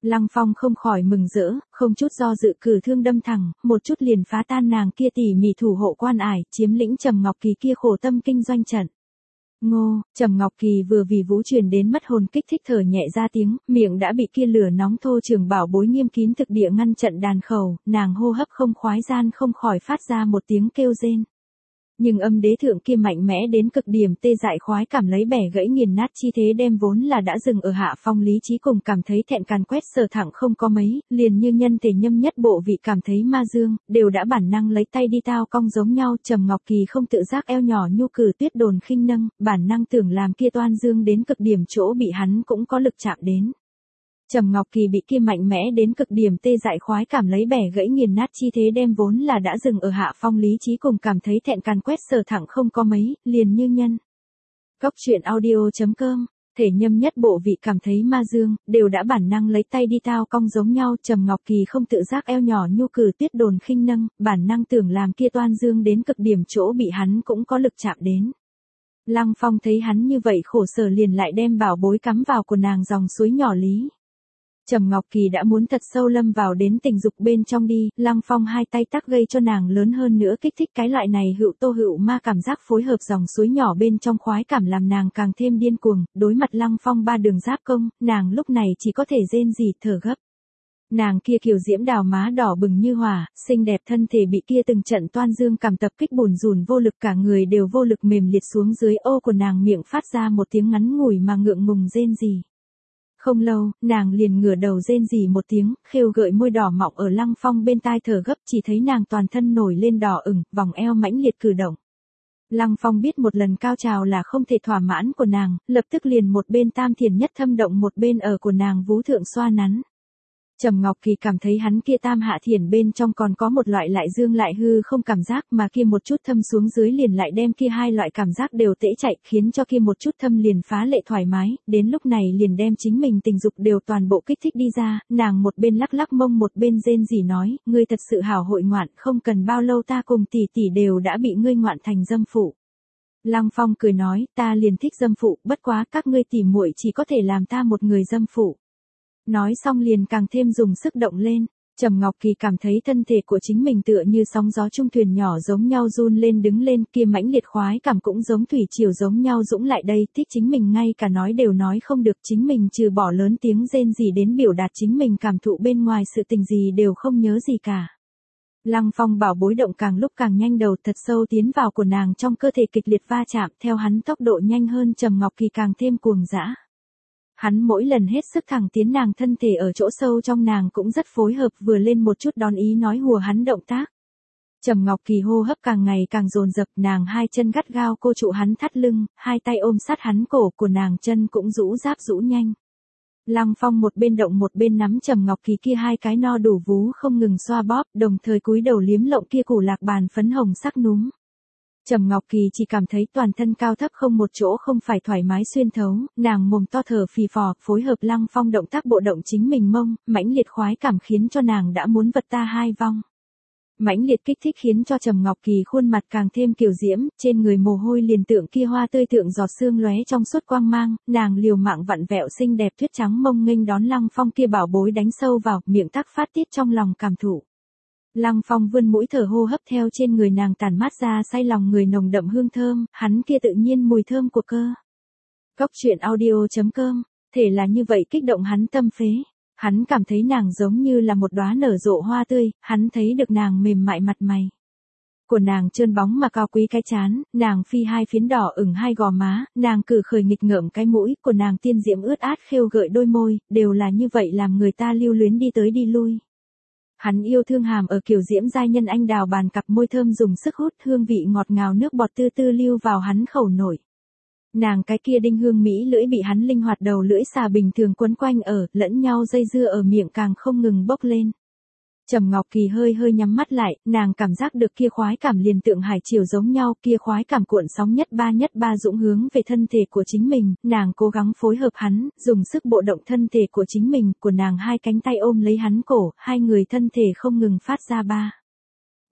Speaker 1: Lăng Phong không khỏi mừng rỡ, không chút do dự cử thương đâm thẳng, một chút liền phá tan nàng kia tỉ mỉ thủ hộ quan ải, chiếm lĩnh Trầm Ngọc Kỳ kia khổ tâm kinh doanh trận. Ngô, Trầm Ngọc Kỳ vừa vì Vũ truyền đến mất hồn kích thích thở nhẹ ra tiếng, miệng đã bị kia lửa nóng thô trường bảo bối nghiêm kín thực địa ngăn trận đàn khẩu, nàng hô hấp không khoái gian không khỏi phát ra một tiếng kêu rên. Nhưng âm đế thượng kia mạnh mẽ đến cực điểm tê dại khoái cảm lấy bẻ gãy nghiền nát chi thế đem vốn là đã dừng ở hạ phong lý trí cùng cảm thấy thẹn càn quét sở thẳng không có mấy, liền như nhân thể nhâm nhất bộ vị cảm thấy ma dương, đều đã bản năng lấy tay đi tao cong giống nhau. Trầm Ngọc Kỳ không tự giác eo nhỏ nhu cử tuyết đồn khinh nâng, bản năng tưởng làm kia toan dương đến cực điểm chỗ bị hắn cũng có lực chạm đến. Trầm Ngọc Kỳ bị kia mạnh mẽ đến cực điểm tê dại khoái cảm lấy bẻ gãy nghiền nát chi thế đem vốn là đã dừng ở hạ phong lý trí cùng cảm thấy thẹn càn quét sở thẳng không có mấy, liền như nhân. Góc truyện audio.com, thể nhâm nhất bộ vị cảm thấy ma dương, đều đã bản năng lấy tay đi tao cong giống nhau. Trầm Ngọc Kỳ không tự giác eo nhỏ nhu cử tuyết đồn khinh nâng, bản năng tưởng làm kia toan dương đến cực điểm chỗ bị hắn cũng có lực chạm đến. Lăng Phong thấy hắn như vậy khổ sở liền lại đem bảo bối cắm vào của nàng dòng suối nhỏ lý. Trầm Ngọc Kỳ đã muốn thật sâu lâm vào đến tình dục bên trong đi, Lăng Phong hai tay tắc gây cho nàng lớn hơn nữa kích thích cái loại này hữu tô hữu ma cảm giác phối hợp dòng suối nhỏ bên trong khoái cảm làm nàng càng thêm điên cuồng, đối mặt Lăng Phong ba đường giáp công, nàng lúc này chỉ có thể rên rỉ thở gấp. Nàng kia kiều diễm đào má đỏ bừng như hỏa, xinh đẹp thân thể bị kia từng trận toan dương cảm tập kích bùn rùn vô lực cả người đều vô lực mềm liệt xuống dưới ô của nàng miệng phát ra một tiếng ngắn ngủi mà ngượng ngùng rên rỉ. Không lâu, nàng liền ngửa đầu rên rỉ một tiếng, khêu gợi môi đỏ mọng ở Lăng Phong bên tai thở gấp chỉ thấy nàng toàn thân nổi lên đỏ ửng, vòng eo mãnh liệt cử động. Lăng Phong biết một lần cao trào là không thể thỏa mãn của nàng, lập tức liền một bên tam thiền nhất thâm động một bên ở của nàng vú thượng xoa nắn. Trầm Ngọc Kỳ cảm thấy hắn kia tam hạ thiền bên trong còn có một loại lại dương lại hư không cảm giác mà kia một chút thâm xuống dưới liền lại đem kia hai loại cảm giác đều tễ chạy khiến cho kia một chút thâm liền phá lệ thoải mái, đến lúc này liền đem chính mình tình dục đều toàn bộ kích thích đi ra, nàng một bên lắc lắc mông một bên rên rỉ nói, ngươi thật sự hảo hội ngoạn, không cần bao lâu ta cùng tỷ tỷ đều đã bị ngươi ngoạn thành dâm phụ. Lăng Phong cười nói, ta liền thích dâm phụ, bất quá các ngươi tỉ muội chỉ có thể làm ta một người dâm phụ. Nói xong liền càng thêm dùng sức động lên. Trầm Ngọc Kỳ cảm thấy thân thể của chính mình tựa như sóng gió trung thuyền nhỏ giống nhau run lên đứng lên, kia mãnh liệt khoái cảm cũng giống thủy triều giống nhau dũng lại đây, thích chính mình ngay cả nói đều nói không được, chính mình trừ bỏ lớn tiếng rên gì đến biểu đạt chính mình cảm thụ bên ngoài sự tình gì đều không nhớ gì cả. Lăng Phong bảo bối động càng lúc càng nhanh đầu thật sâu tiến vào của nàng trong cơ thể kịch liệt va chạm, theo hắn tốc độ nhanh hơn Trầm Ngọc Kỳ càng thêm cuồng dã. Hắn mỗi lần hết sức thẳng tiến nàng thân thể ở chỗ sâu trong nàng cũng rất phối hợp vừa lên một chút đón ý nói hùa hắn động tác. Trầm Ngọc Kỳ hô hấp càng ngày càng dồn dập nàng hai chân gắt gao cô trụ hắn thắt lưng, hai tay ôm sát hắn cổ của nàng chân cũng rũ ráp rũ nhanh. Lăng Phong một bên động một bên nắm Trầm Ngọc Kỳ kia hai cái no đủ vú không ngừng xoa bóp đồng thời cúi đầu liếm lộng kia củ lạc bàn phấn hồng sắc núm. Trầm Ngọc Kỳ chỉ cảm thấy toàn thân cao thấp không một chỗ không phải thoải mái xuyên thấu, nàng mồm to thở phì phò, phối hợp Lăng Phong động tác bộ động chính mình mông, mãnh liệt khoái cảm khiến cho nàng đã muốn vật ta hai vong. Mãnh liệt kích thích khiến cho Trầm Ngọc Kỳ khuôn mặt càng thêm kiều diễm, trên người mồ hôi liền tượng kia hoa tươi tượng giọt sương lóe trong suốt quang mang, nàng liều mạng vặn vẹo xinh đẹp tuyết trắng mông nghênh đón Lăng Phong kia bảo bối đánh sâu vào, miệng tắc phát tiết trong lòng cảm thụ. Lăng Phong vươn mũi thở hô hấp theo trên người nàng tản mát ra say lòng người nồng đậm hương thơm, hắn kia tự nhiên mùi thơm của cơ. Góc truyện audio.com, thể là như vậy kích động hắn tâm phế. Hắn cảm thấy nàng giống như là một đóa nở rộ hoa tươi, hắn thấy được nàng mềm mại mặt mày. Của nàng trơn bóng mà cao quý cái chán, nàng phi hai phiến đỏ ửng hai gò má, nàng cử khởi nghịch ngợm cái mũi, của nàng tiên diễm ướt át khêu gợi đôi môi, đều là như vậy làm người ta lưu luyến đi tới đi lui. Hắn yêu thương hàm ở kiểu diễm giai nhân anh đào bàn cặp môi thơm dùng sức hút hương vị ngọt ngào nước bọt tư tư lưu vào hắn khẩu nổi. Nàng cái kia đinh hương mỹ lưỡi bị hắn linh hoạt đầu lưỡi xà bình thường quấn quanh ở, lẫn nhau dây dưa ở miệng càng không ngừng bốc lên. Trầm Ngọc Kỳ hơi hơi nhắm mắt lại, nàng cảm giác được kia khoái cảm liền tượng hải triều giống nhau, kia khoái cảm cuộn sóng nhất ba dũng hướng về thân thể của chính mình, nàng cố gắng phối hợp hắn, dùng sức bộ động thân thể của chính mình, của nàng hai cánh tay ôm lấy hắn cổ, hai người thân thể không ngừng phát ra ba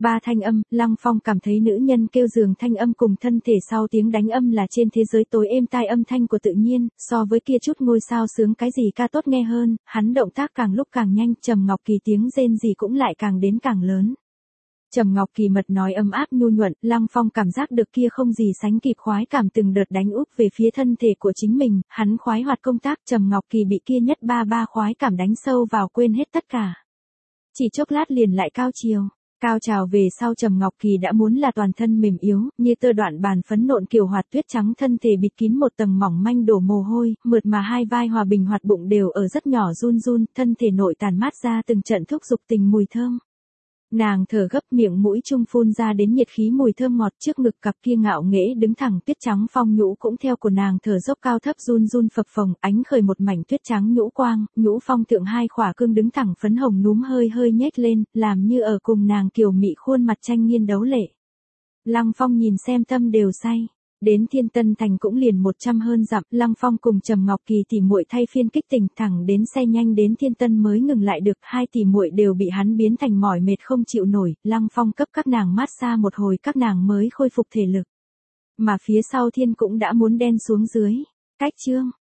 Speaker 1: Ba thanh âm, Lăng Phong cảm thấy nữ nhân kêu giường thanh âm cùng thân thể sau tiếng đánh âm là trên thế giới tối êm tai âm thanh của tự nhiên, so với kia chút ngôi sao sướng cái gì ca tốt nghe hơn, hắn động tác càng lúc càng nhanh, Trầm Ngọc Kỳ tiếng rên gì cũng lại càng đến càng lớn. Trầm Ngọc Kỳ mật nói ấm áp nhu nhuận, Lăng Phong cảm giác được kia không gì sánh kịp khoái cảm từng đợt đánh úp về phía thân thể của chính mình, hắn khoái hoạt công tác, Trầm Ngọc Kỳ bị kia nhất ba khoái cảm đánh sâu vào quên hết tất cả. Chỉ chốc lát liền lại cao chiều. Cao trào về sau Trầm Ngọc Kỳ đã muốn là toàn thân mềm yếu, như tơ đoạn bàn phấn nộn kiều hoạt tuyết trắng thân thể bịt kín một tầng mỏng manh đổ mồ hôi, mượt mà hai vai hòa bình hoạt bụng đều ở rất nhỏ run run, thân thể nội tàn mát ra từng trận thúc dục tình mùi thơm. Nàng thở gấp miệng mũi trung phun ra đến nhiệt khí mùi thơm ngọt trước ngực cặp kia ngạo nghễ đứng thẳng tuyết trắng phong nhũ cũng theo của nàng thở dốc cao thấp run run phập phồng ánh khởi một mảnh tuyết trắng nhũ quang, nhũ phong thượng hai khỏa cương đứng thẳng phấn hồng núm hơi hơi nhếch lên, làm như ở cùng nàng kiều mị khuôn mặt tranh nghiên đấu lệ. Lăng Phong nhìn xem tâm đều say. Đến Thiên Tân Thành cũng liền 100 hơn dặm, Lăng Phong cùng Trầm Ngọc Kỳ tỉ muội thay phiên kích tỉnh thẳng đến xe nhanh đến Thiên Tân mới ngừng lại được, hai tỉ muội đều bị hắn biến thành mỏi mệt không chịu nổi, Lăng Phong cấp các nàng mát xa một hồi các nàng mới khôi phục thể lực. Mà phía sau thiên cũng đã muốn đen xuống dưới. Cách chương